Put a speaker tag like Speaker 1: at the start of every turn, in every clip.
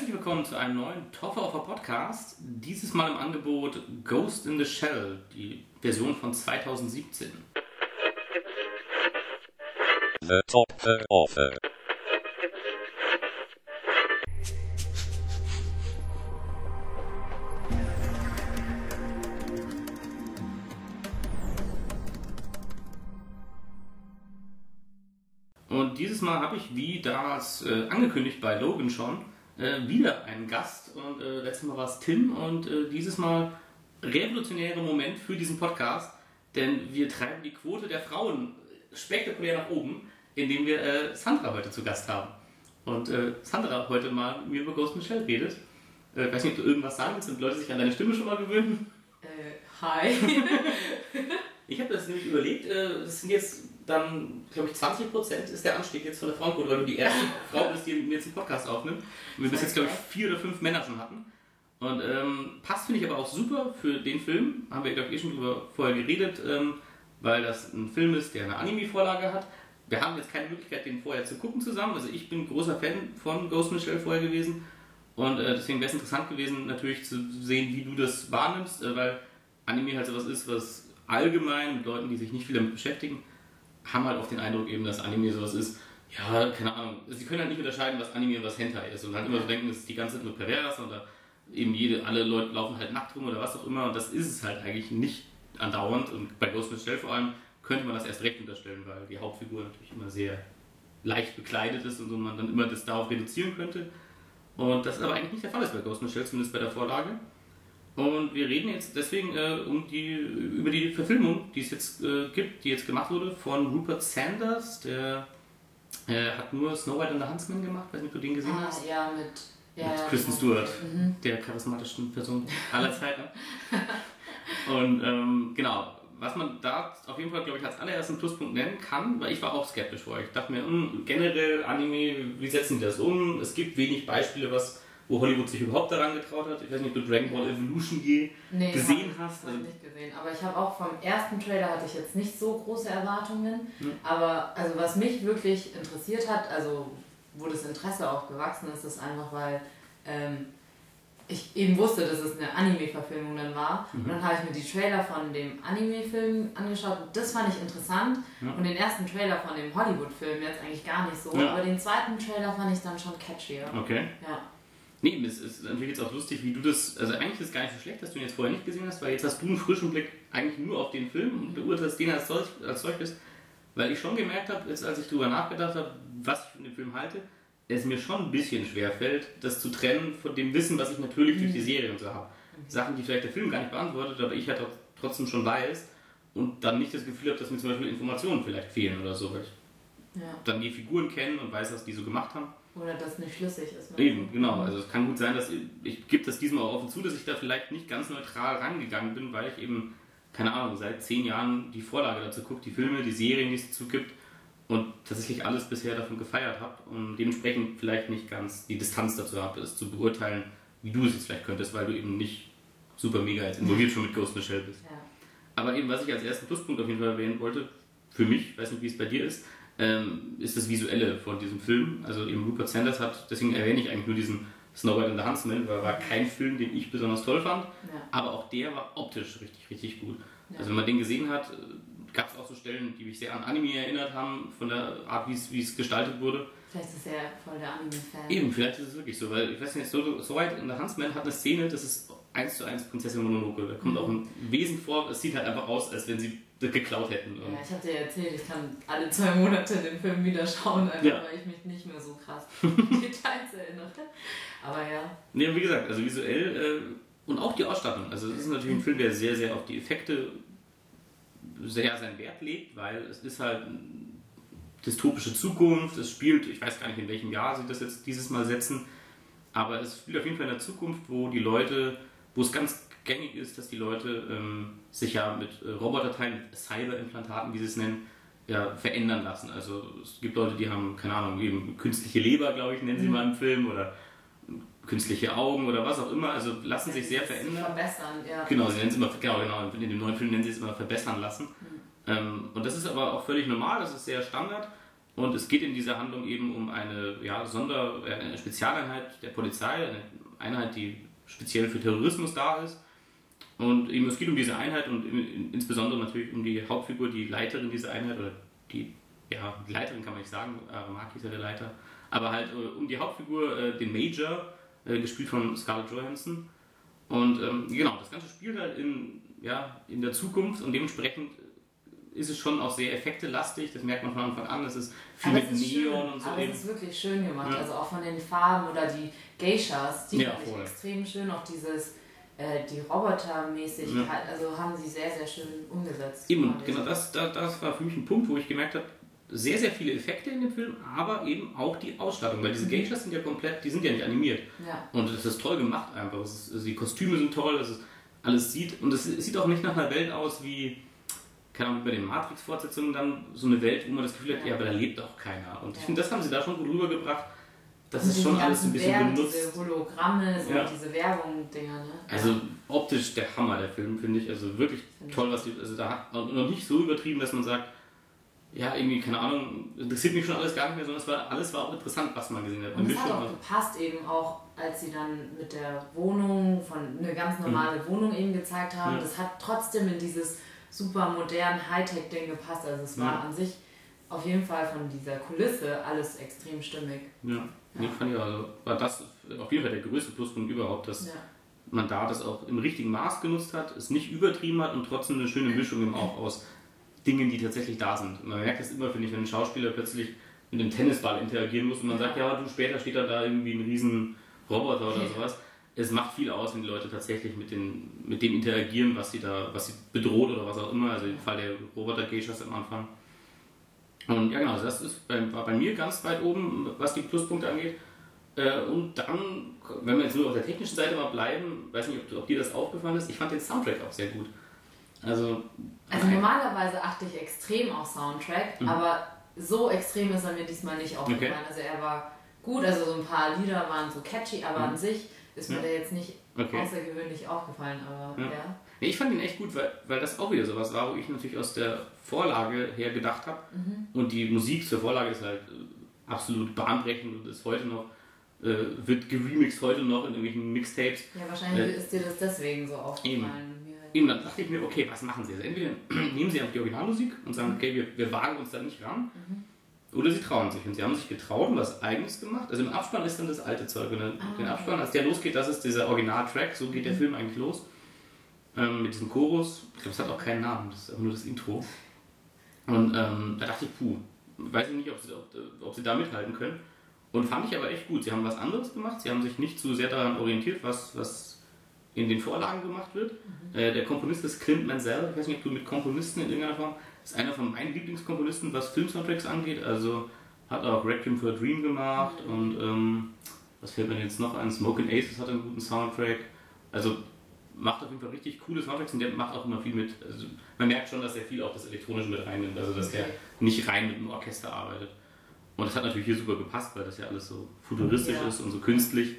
Speaker 1: Herzlich willkommen zu einem neuen Toffer Podcast. Dieses Mal im Angebot Ghost in the Shell, die Version von 2017.
Speaker 2: The Topfer Offer.
Speaker 1: Und dieses Mal habe ich, wie damals angekündigt bei Logan schon, wieder einen Gast. Und letztes Mal war es Tim und dieses Mal revolutionärer Moment für diesen Podcast, denn wir treiben die Quote der Frauen spektakulär nach oben, indem wir Sandra heute zu Gast haben. Und Sandra heute mal mit mir über Ghost in the Shell redet. Ich weiß nicht, ob du irgendwas sagen willst, sind Leute sich an deine Stimme schon mal gewöhnen?
Speaker 3: Hi.
Speaker 1: Ich habe das nämlich überlegt, das sind jetzt dann, glaube ich, 20% ist der Anstieg jetzt von der Frauenquote, weil du die erste Frau bist, die mir jetzt einen Podcast aufnimmt. Und wir bis jetzt, glaube ich, 4 oder 5 Männer schon hatten. Und passt, finde ich, aber auch super für den Film. Haben wir, glaube ich, schon drüber vorher geredet, weil das ein Film ist, der eine Anime-Vorlage hat. Wir haben jetzt keine Möglichkeit, den vorher zu gucken zusammen. Also ich bin großer Fan von Ghost in the Shell vorher gewesen. Und deswegen wäre es interessant gewesen, natürlich zu sehen, wie du das wahrnimmst, weil Anime halt sowas ist, was allgemein mit Leuten, die sich nicht viel damit beschäftigen, haben halt auch den Eindruck eben, dass Anime sowas ist, ja, keine Ahnung, sie können halt nicht unterscheiden, was Anime und was Hentai ist und halt immer so denken, es ist die ganze Zeit nur pervers oder eben alle Leute laufen halt nackt rum oder was auch immer und das ist es halt eigentlich nicht andauernd und bei Ghost in the Shell vor allem könnte man das erst recht unterstellen, weil die Hauptfigur natürlich immer sehr leicht bekleidet ist und so man dann immer das darauf reduzieren könnte und das ist aber eigentlich nicht der Fall ist bei Ghost in the Shell, zumindest bei der Vorlage. Und wir reden jetzt deswegen über die Verfilmung, die es jetzt gibt, die jetzt gemacht wurde von Rupert Sanders. Der hat nur Snow White and the Huntsman gemacht, weiß nicht, ob du den gesehen hast.
Speaker 3: Ja, mit
Speaker 1: Kristen Stewart, der charismatischsten Person aller Zeiten. Und genau, was man da auf jeden Fall, glaube ich, als allerersten Pluspunkt nennen kann, weil ich war auch skeptisch vorher. Ich dachte mir, generell Anime, wie setzen die das um? Es gibt wenig Beispiele, wo Hollywood sich überhaupt daran getraut hat. Ich weiß nicht, ob du Dragon Ball Evolution gesehen hast.
Speaker 3: Also nicht gesehen. Aber ich habe auch vom ersten Trailer hatte ich jetzt nicht so große Erwartungen. Aber also was mich wirklich interessiert hat, also wo das Interesse auch gewachsen ist, ist einfach, weil ich eben wusste, dass es eine Anime-Verfilmung dann war. Und dann habe ich mir die Trailer von dem Anime-Film angeschaut und das fand ich interessant. Und den ersten Trailer von dem Hollywood-Film jetzt eigentlich gar nicht so. Aber den zweiten Trailer fand ich dann schon catchier.
Speaker 1: Okay.
Speaker 3: Ja.
Speaker 1: Nee, es ist natürlich jetzt auch lustig, wie du das, also eigentlich ist es gar nicht so schlecht, dass du ihn jetzt vorher nicht gesehen hast, weil jetzt hast du einen frischen Blick eigentlich nur auf den Film und beurteilst den als solches, weil ich schon gemerkt habe, jetzt als ich darüber nachgedacht habe, was ich von dem Film halte, es mir schon ein bisschen schwer fällt, das zu trennen von dem Wissen, was ich natürlich durch die Serie und so habe. Sachen, die vielleicht der Film gar nicht beantwortet, aber ich halt auch trotzdem schon weiß und dann nicht das Gefühl habe, dass mir zum Beispiel Informationen vielleicht fehlen oder so, weil ich dann die Figuren kenne und weiß, was die so gemacht haben.
Speaker 3: Oder das nicht schlüssig ist.
Speaker 1: Eben, genau. Also es kann gut sein, dass ich gebe das diesmal auch offen zu, dass ich da vielleicht nicht ganz neutral rangegangen bin, weil ich eben, keine Ahnung, seit 10 Jahren die Vorlage dazu gucke, die Filme, die Serien, die es dazu gibt und tatsächlich alles bisher davon gefeiert habe und dementsprechend vielleicht nicht ganz die Distanz dazu habe, es zu beurteilen, wie du es jetzt vielleicht könntest, weil du eben nicht super mega jetzt involviert schon mit Ghost in the Shell bist.
Speaker 3: Ja.
Speaker 1: Aber eben, was ich als ersten Pluspunkt auf jeden Fall erwähnen wollte, für mich, weiß nicht, wie es bei dir ist das Visuelle von diesem Film. Also eben Rupert Sanders hat, deswegen erwähne ich eigentlich nur diesen Snow White and the Huntsman, weil war kein Film, den ich besonders toll fand, aber auch der war optisch richtig, richtig gut. Ja. Also wenn man den gesehen hat, gab es auch so Stellen, die mich sehr an Anime erinnert haben, von der Art, wie es gestaltet wurde.
Speaker 3: Vielleicht ist er voll der Anime-Fan.
Speaker 1: Eben, vielleicht ist es wirklich so, weil ich weiß nicht, Snow White and the Huntsman hat eine Szene, das ist 1:1 Prinzessin Mononoke. Da kommt auch ein Wesen vor, es sieht halt einfach aus, als wenn sie das geklaut hätten.
Speaker 3: Ja, ich habe dir erzählt, ich kann alle 2 Monate den Film wieder schauen, einfach weil ich mich nicht mehr so krass an Details erinnere. Aber ja.
Speaker 1: Nee, wie gesagt, also visuell und auch die Ausstattung. Also es ist natürlich ein Film, der sehr, sehr auf die Effekte sehr seinen Wert legt, weil es ist halt eine dystopische Zukunft, es spielt, ich weiß gar nicht in welchem Jahr sie das jetzt dieses Mal setzen, aber es spielt auf jeden Fall in der Zukunft, wo es ganz gängig ist, dass die Leute sich ja mit Roboterteilen, mit Cyberimplantaten, wie sie es nennen, verändern lassen. Also es gibt Leute, die haben, keine Ahnung, eben künstliche Leber, glaube ich, nennen sie mal im Film, oder künstliche Augen oder was auch immer, also lassen sich sehr verändern.
Speaker 3: Verbessern, ja.
Speaker 1: Genau, sie nennen es immer, genau, in dem neuen Film nennen sie es immer verbessern lassen. Und das ist aber auch völlig normal, das ist sehr Standard. Und es geht in dieser Handlung eben um eine eine Spezialeinheit der Polizei, eine Einheit, die speziell für Terrorismus da ist. Und eben es geht um diese Einheit und insbesondere natürlich um die Hauptfigur, die Leiterin dieser Einheit, oder die Leiterin kann man nicht sagen, Aramaki ist ja der Leiter, aber halt um die Hauptfigur, den Major, gespielt von Scarlett Johansson. Und genau, das Ganze spielt halt in der Zukunft und dementsprechend ist es schon auch sehr effektelastig, das merkt man von Anfang an, es ist viel mit Neon und so.
Speaker 3: Aber es ist wirklich schön gemacht, also auch von den Farben oder die Geishas, die fand ich extrem schön, auch die Robotermäßigkeit, also haben sie sehr, sehr schön umgesetzt.
Speaker 1: Eben, genau, das war für mich ein Punkt, wo ich gemerkt habe, sehr, sehr viele Effekte in dem Film, aber eben auch die Ausstattung, weil diese Geishas sind ja komplett, die sind ja nicht animiert. Ja. Und das ist toll gemacht einfach, die Kostüme sind toll, alles und es sieht auch nicht nach einer Welt aus wie, keine Ahnung, bei den Matrix-Fortsetzungen dann so eine Welt, wo man das Gefühl hat, ja, aber da lebt auch keiner. Und ich finde, das haben sie da schon gut rübergebracht. Das ist schon alles ein bisschen benutzt.
Speaker 3: Diese Hologramme, diese Werbung-Dinger, ne?
Speaker 1: Also optisch der Hammer, der Film, finde ich. Also wirklich toll, also da hat noch nicht so übertrieben, dass man sagt, ja, irgendwie, keine Ahnung, interessiert mich schon alles gar nicht mehr, sondern alles war auch interessant, was man gesehen hat.
Speaker 3: Und es hat auch gepasst eben auch, als sie dann mit der Wohnung, eine ganz normale Wohnung eben gezeigt haben, das hat trotzdem in dieses super modernen Hightech-Ding gepasst. Also es war an sich auf jeden Fall von dieser Kulisse alles extrem stimmig.
Speaker 1: Ja. Nee, fand ich also, war das auf jeden Fall der größte Pluspunkt überhaupt, dass man da das auch im richtigen Maß genutzt hat, es nicht übertrieben hat und trotzdem eine schöne Mischung eben auch aus Dingen, die tatsächlich da sind. Man merkt das immer, finde ich, wenn ein Schauspieler plötzlich mit einem Tennisball interagieren muss und man sagt, ja, später steht da irgendwie ein riesen Roboter oder sowas. Es macht viel aus, wenn die Leute tatsächlich mit dem interagieren, was sie bedroht oder was auch immer, also im Fall der Roboter-Geishas am Anfang. Und ja genau, das war bei mir ganz weit oben, was die Pluspunkte angeht. Und dann, wenn wir jetzt nur auf der technischen Seite mal bleiben, weiß nicht, ob dir das aufgefallen ist, ich fand den Soundtrack auch sehr gut. Also
Speaker 3: normalerweise achte ich extrem auf Soundtrack, aber so extrem ist er mir diesmal nicht aufgefallen. Okay. Also er war gut, also so ein paar Lieder waren so catchy, aber an sich ist mir der jetzt nicht außergewöhnlich aufgefallen. Aber
Speaker 1: Nee, ich fand ihn echt gut, weil das auch wieder sowas war, wo ich natürlich aus der Vorlage her gedacht habe. Und die Musik zur Vorlage ist halt absolut bahnbrechend und ist heute noch, wird geremixed heute noch in irgendwelchen Mixtapes.
Speaker 3: Ja, wahrscheinlich ist dir das deswegen so aufgefallen.
Speaker 1: Eben, dann dachte ich mir, okay, was machen sie jetzt? Entweder nehmen sie einfach die Originalmusik und sagen, okay, wir wagen uns da nicht ran. Oder sie trauen sich. Und sie haben sich getraut und was Eigenes gemacht. Also im Abspann ist dann das alte Zeug. Und den Abspann, als der losgeht, das ist dieser Originaltrack, so geht der Film eigentlich los. Mit diesem Chorus. Ich glaube, es hat auch keinen Namen, das ist einfach nur das Intro. Und da dachte ich, weiß ich nicht, ob sie da mithalten können. Und fand ich aber echt gut. Sie haben was anderes gemacht. Sie haben sich nicht zu sehr daran orientiert, was in den Vorlagen gemacht wird. Der Komponist ist Clint Mansell. Ich weiß nicht, ob du mit Komponisten in irgendeiner Form, ist einer von meinen Lieblingskomponisten, was Film-Soundtracks angeht. Also hat auch Requiem for a Dream gemacht und was fällt mir jetzt noch ein? Smoke and Aces hat einen guten Soundtrack. Also macht auf jeden Fall richtig coole Soundtracks und der macht auch immer viel mit. Also man merkt schon, dass er viel auch das Elektronische mit reinnimmt. Also dass der nicht rein mit dem Orchester arbeitet. Und das hat natürlich hier super gepasst, weil das ja alles so futuristisch ist und so künstlich.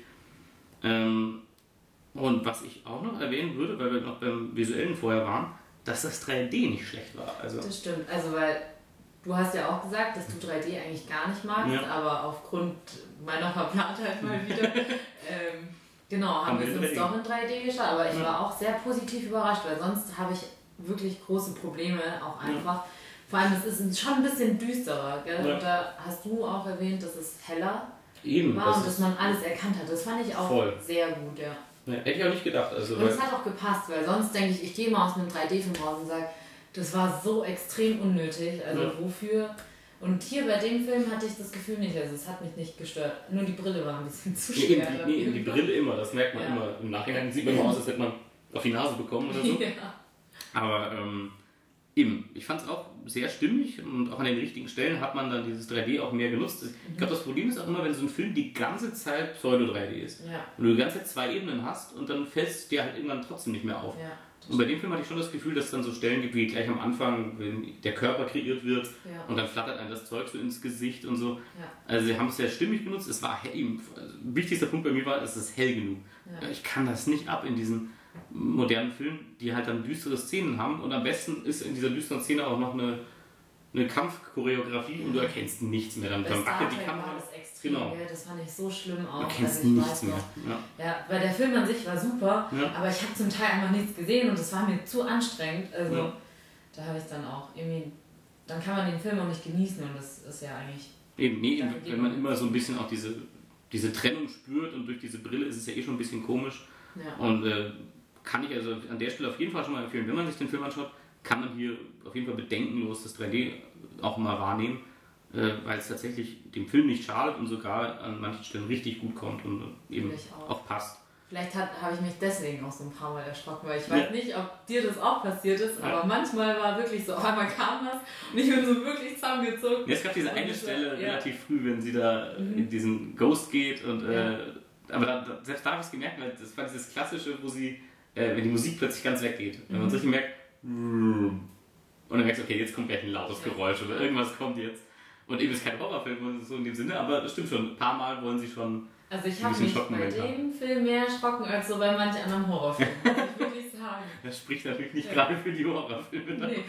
Speaker 1: Und was ich auch noch erwähnen würde, weil wir noch beim Visuellen vorher waren, dass das 3D nicht schlecht war. Also
Speaker 3: das stimmt, also weil du hast ja auch gesagt, dass du 3D eigentlich gar nicht magst, aber aufgrund meiner Verplantheit mal wieder, haben wir es uns doch in 3D geschaut, aber ich war auch sehr positiv überrascht, weil sonst habe ich wirklich große Probleme auch einfach. Vor allem, es ist schon ein bisschen düsterer, gell? Und da hast du auch erwähnt, dass es heller war und dass man alles erkannt hat. Das fand ich auch sehr gut, ja.
Speaker 1: Ja, hätte ich auch nicht gedacht. Also,
Speaker 3: und es hat auch gepasst, weil sonst denke ich gehe mal aus einem 3D-Film raus und sage, das war so extrem unnötig, also wofür? Und hier bei dem Film hatte ich das Gefühl nicht, also es hat mich nicht gestört, nur die Brille war ein bisschen zu schwer.
Speaker 1: Die Brille immer, das merkt man immer. Im Nachhinein sieht man aus, als hätte man auf die Nase bekommen oder so. Aber eben, ich fand es auch sehr stimmig und auch an den richtigen Stellen hat man dann dieses 3D auch mehr genutzt. Ich glaube, das Problem ist auch immer, wenn so ein Film die ganze Zeit Pseudo-3D ist. Und du die ganze Zeit 2 Ebenen hast und dann fällt es dir halt irgendwann trotzdem nicht mehr auf. Und bei dem Film hatte ich schon das Gefühl, dass es dann so Stellen gibt, wie gleich am Anfang, wenn der Körper kreiert wird und dann flattert einem das Zeug so ins Gesicht und so. Also sie haben es sehr stimmig genutzt. Es war eben, wichtigster Punkt bei mir war, es ist hell genug. Ich kann das nicht ab in diesen modernen Filmen, die halt dann düstere Szenen haben und am besten ist in dieser düsteren Szene auch noch eine eine Kampfchoreografie und du erkennst nichts mehr. Dann wackelt die Kamera.
Speaker 3: War das extrem, genau. Das fand ich so schlimm auch.
Speaker 1: Du erkennst nichts mehr.
Speaker 3: Ja, weil der Film an sich war super, aber ich habe zum Teil einfach nichts gesehen und das war mir zu anstrengend. Also da habe ich dann auch irgendwie, dann kann man den Film auch nicht genießen und das ist ja eigentlich...
Speaker 1: Wenn man immer so ein bisschen auch diese Trennung spürt und durch diese Brille ist es ja schon ein bisschen komisch. Ja. Und kann ich also an der Stelle auf jeden Fall schon mal empfehlen, wenn man sich den Film anschaut, kann man hier auf jeden Fall bedenkenlos das 3D auch mal wahrnehmen, weil es tatsächlich dem Film nicht schadet und sogar an manchen Stellen richtig gut kommt und eben auch passt.
Speaker 3: Vielleicht habe ich mich deswegen auch so ein paar Mal erschrocken, weil ich weiß nicht, ob dir das auch passiert ist, aber manchmal war wirklich so, auf einmal kam was und ich bin so wirklich zusammengezogen.
Speaker 1: Ja, es gab diese eine Stelle relativ früh, wenn sie da in diesen Ghost geht und aber selbst da habe ich es gemerkt, weil das war dieses Klassische, wo sie, wenn die Musik plötzlich ganz weggeht, wenn man richtig merkt, und dann merkst du, okay, jetzt kommt gleich ein lautes Geräusch oder irgendwas kommt jetzt. Und eben ist kein Horrorfilm so in dem Sinne, aber das stimmt schon, ein paar Mal wollen sie schon.
Speaker 3: Also ich habe mich bei dem Film mehr erschrocken als so bei manchen anderen Horrorfilmen, muss ich wirklich sagen.
Speaker 1: Das spricht natürlich nicht gerade für die Horrorfilme.
Speaker 3: Nee.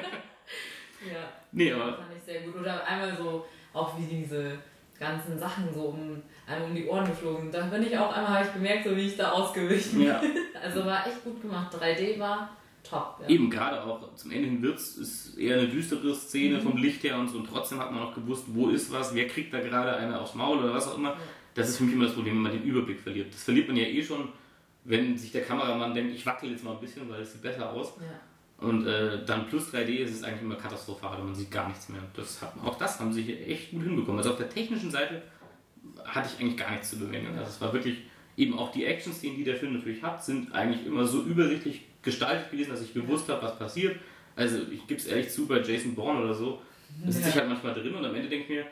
Speaker 1: Nee, aber...
Speaker 3: Das fand ich sehr gut. Oder einmal so, auch wie diese ganzen Sachen so einem um die Ohren geflogen. Da bin ich auch einmal, habe ich gemerkt, so wie ich da ausgewichen bin. Ja. Also war echt gut gemacht. 3D war top. Ja.
Speaker 1: Eben, gerade auch zum Ende hin ist eher eine düstere Szene vom Licht her und so. Und trotzdem hat man auch gewusst, wo ist was, wer kriegt da gerade eine aufs Maul oder was auch immer. Ja. Das ist für mich immer das Problem, wenn man den Überblick verliert. Das verliert man ja eh schon, wenn sich der Kameramann denkt, ich wackel jetzt mal ein bisschen, weil es sieht besser aus. Ja. Und dann plus 3D ist es eigentlich immer katastrophal, man sieht gar nichts mehr. Auch das haben sie hier echt gut hinbekommen. Also auf der technischen Seite hatte ich eigentlich gar nichts zu bemängeln. Also es war wirklich, eben auch die Action-Szenen, die der Film natürlich hat, sind eigentlich immer so übersichtlich gestaltet gewesen, dass ich gewusst habe, was passiert. Also ich gebe es ehrlich zu, bei Jason Bourne oder so, da sitze ich halt manchmal drin und am Ende denke ich mir,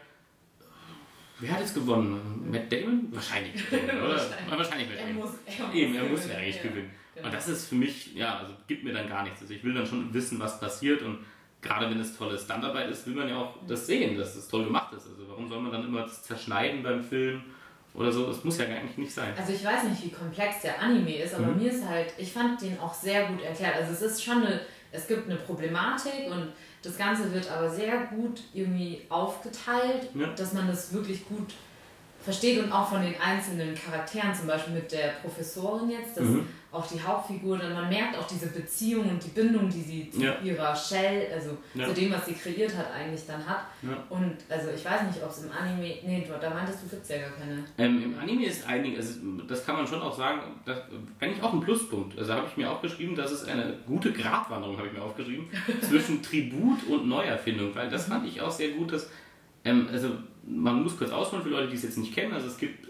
Speaker 1: wer hat jetzt gewonnen? Matt Damon? Wahrscheinlich Matt Damon, oder? Wahrscheinlich Matt Damon. Er muss ja eigentlich gewinnen. Genau. Und das ist für mich, also gibt mir dann gar nichts. Also ich will dann schon wissen, was passiert und gerade wenn es tolle Standarbeit ist, will man ja auch das sehen, dass es toll gemacht ist. Also warum soll man dann immer das zerschneiden beim Film oder so? Das muss ja eigentlich nicht sein.
Speaker 3: Also ich weiß nicht, wie komplex der Anime ist, aber mir ist halt, ich fand den auch sehr gut erklärt. Also es ist schon es gibt eine Problematik und das Ganze wird aber sehr gut irgendwie aufgeteilt, dass man das wirklich gut versteht und auch von den einzelnen Charakteren, zum Beispiel mit der Professorin jetzt, dass auch die Hauptfigur, dann man merkt auch diese Beziehung und die Bindung, die sie zu ihrer Shell, also zu dem, was sie kreiert hat, eigentlich dann hat. Ja. Und also ich weiß nicht, ob es im Anime, da meintest du, gibt es ja gar keine.
Speaker 1: Im Anime ist einiges, also das kann man schon auch sagen, das eigentlich auch ein Pluspunkt. Also habe ich mir auch geschrieben, dass es eine gute Gratwanderung, habe ich mir aufgeschrieben, zwischen Tribut und Neuerfindung, weil das fand ich auch sehr gut, dass also man muss kurz ausholen für Leute, die es jetzt nicht kennen. Also es gibt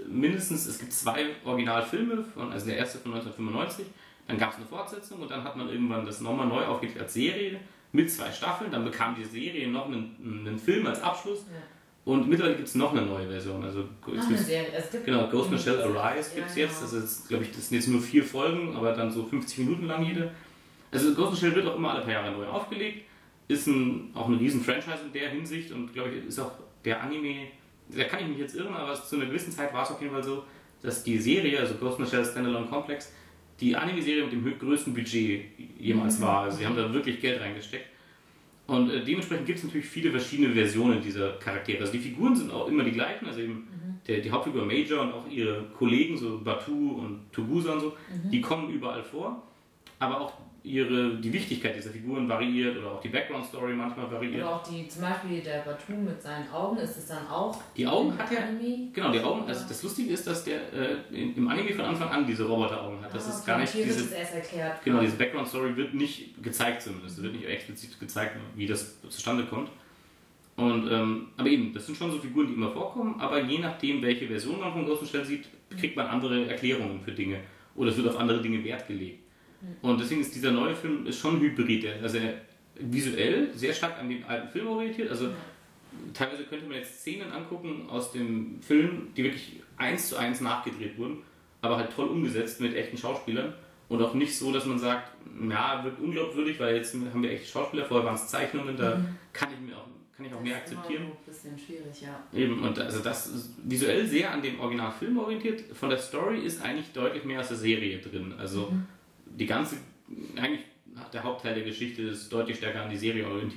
Speaker 1: 2 Originalfilme, also der erste von 1995, dann gab es eine Fortsetzung und dann hat man irgendwann das nochmal neu aufgelegt als Serie mit 2 Staffeln. Dann bekam die Serie noch einen Film als Abschluss und mittlerweile gibt es noch eine neue Version. Also
Speaker 3: noch eine Serie.
Speaker 1: Genau, Ghost in the Shell Arise gibt es jetzt. Das ist, glaube ich, das sind jetzt nur 4 Folgen, aber dann so 50 Minuten lang jede. Also Ghost in the Shell wird auch immer alle paar Jahre neu aufgelegt. Ist auch ein riesen Franchise in der Hinsicht und glaube ich ist auch der Anime, da kann ich mich jetzt irren, aber zu einer gewissen Zeit war es auf jeden Fall so, dass die Serie, also Ghost in the Shell Standalone Complex, die Anime-Serie mit dem größten Budget jemals war. Also sie haben da wirklich Geld reingesteckt. Und dementsprechend gibt es natürlich viele verschiedene Versionen dieser Charaktere. Also die Figuren sind auch immer die gleichen, also eben die Hauptfigur Major und auch ihre Kollegen, so Batu und Tugusa und so, die kommen überall vor, aber auch die Wichtigkeit dieser Figuren variiert oder auch die Background-Story manchmal variiert.
Speaker 3: Oder auch zum Beispiel der Batu mit seinen Augen, ist es dann auch
Speaker 1: die Augen hat er, genau, die Augen, also das Lustige ist, dass der im Anime von Anfang an diese Roboteraugen hat. Das ist gar nicht
Speaker 3: hier wird es erst erklärt.
Speaker 1: Genau, diese Background-Story wird nicht gezeigt zumindest. Es wird nicht explizit gezeigt, wie das zustande kommt. Und, aber eben, das sind schon so Figuren, die immer vorkommen, aber je nachdem, welche Version man von Ghost in the Shell sieht, kriegt man andere Erklärungen für Dinge. Oder es wird auf andere Dinge Wert gelegt. Und deswegen ist dieser neue Film schon Hybrid. Also visuell sehr stark an den alten Film orientiert. Also teilweise könnte man jetzt Szenen angucken aus dem Film, die wirklich 1:1 nachgedreht wurden, aber halt toll umgesetzt mit echten Schauspielern. Und auch nicht so, dass man sagt, ja, wird unglaubwürdig, weil jetzt haben wir echte Schauspieler, vorher waren es Zeichnungen, da kann ich auch mehr akzeptieren.
Speaker 3: Das ist ein bisschen schwierig, ja.
Speaker 1: Eben, und also das ist visuell sehr an dem Originalfilm orientiert. Von der Story ist eigentlich deutlich mehr aus der Serie drin. Also eigentlich der Hauptteil der Geschichte ist deutlich stärker an die Serie orientiert.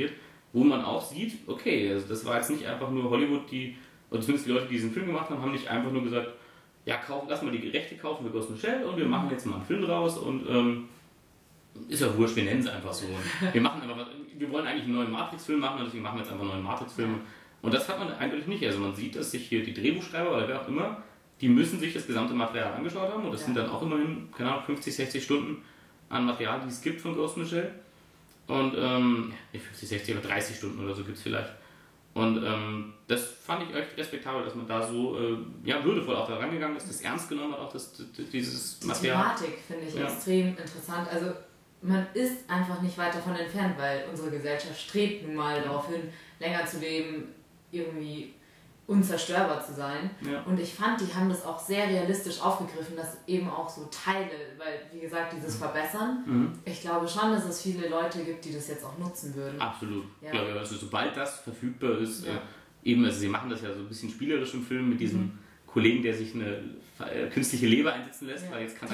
Speaker 1: wo man auch sieht, okay, also das war jetzt nicht einfach nur Hollywood, oder zumindest die Leute, die diesen Film gemacht haben, haben nicht einfach nur gesagt, ja, lass mal die Rechte kaufen für Ghost in the Shell und wir machen jetzt mal einen Film draus und ist ja wurscht, wir nennen es einfach so. Wir wollen eigentlich einen neuen Matrix-Film machen und deswegen machen wir jetzt einfach einen neuen Matrix-Film. Und das hat man eindeutig nicht. Also man sieht, dass sich hier die Drehbuchschreiber oder wer auch immer, die müssen sich das gesamte Material angeschaut haben und das sind dann auch immerhin, keine Ahnung, 50, 60 Stunden an Material, die es gibt von Ghost in the Shell. Und 50, 60 oder 30 Stunden oder so gibt es vielleicht. Und das fand ich echt respektabel, dass man da so würdevoll auch da rangegangen ist, das ernst genommen hat, auch dieses Material.
Speaker 3: Die Thematik finde ich extrem interessant. Also man ist einfach nicht weit davon entfernt, weil unsere Gesellschaft strebt nun mal darauf hin, länger zu leben, irgendwie unzerstörbar zu sein. Ja. Und ich fand, die haben das auch sehr realistisch aufgegriffen, dass eben auch so Teile, weil wie gesagt, dieses Verbessern, ich glaube schon, dass es viele Leute gibt, die das jetzt auch nutzen würden.
Speaker 1: Absolut. Ja. Ich glaube, also, sobald das verfügbar ist, also sie machen das ja so ein bisschen spielerisch im Film mit diesem Kollegen, der sich eine künstliche Leber einsetzen lässt, weil jetzt kann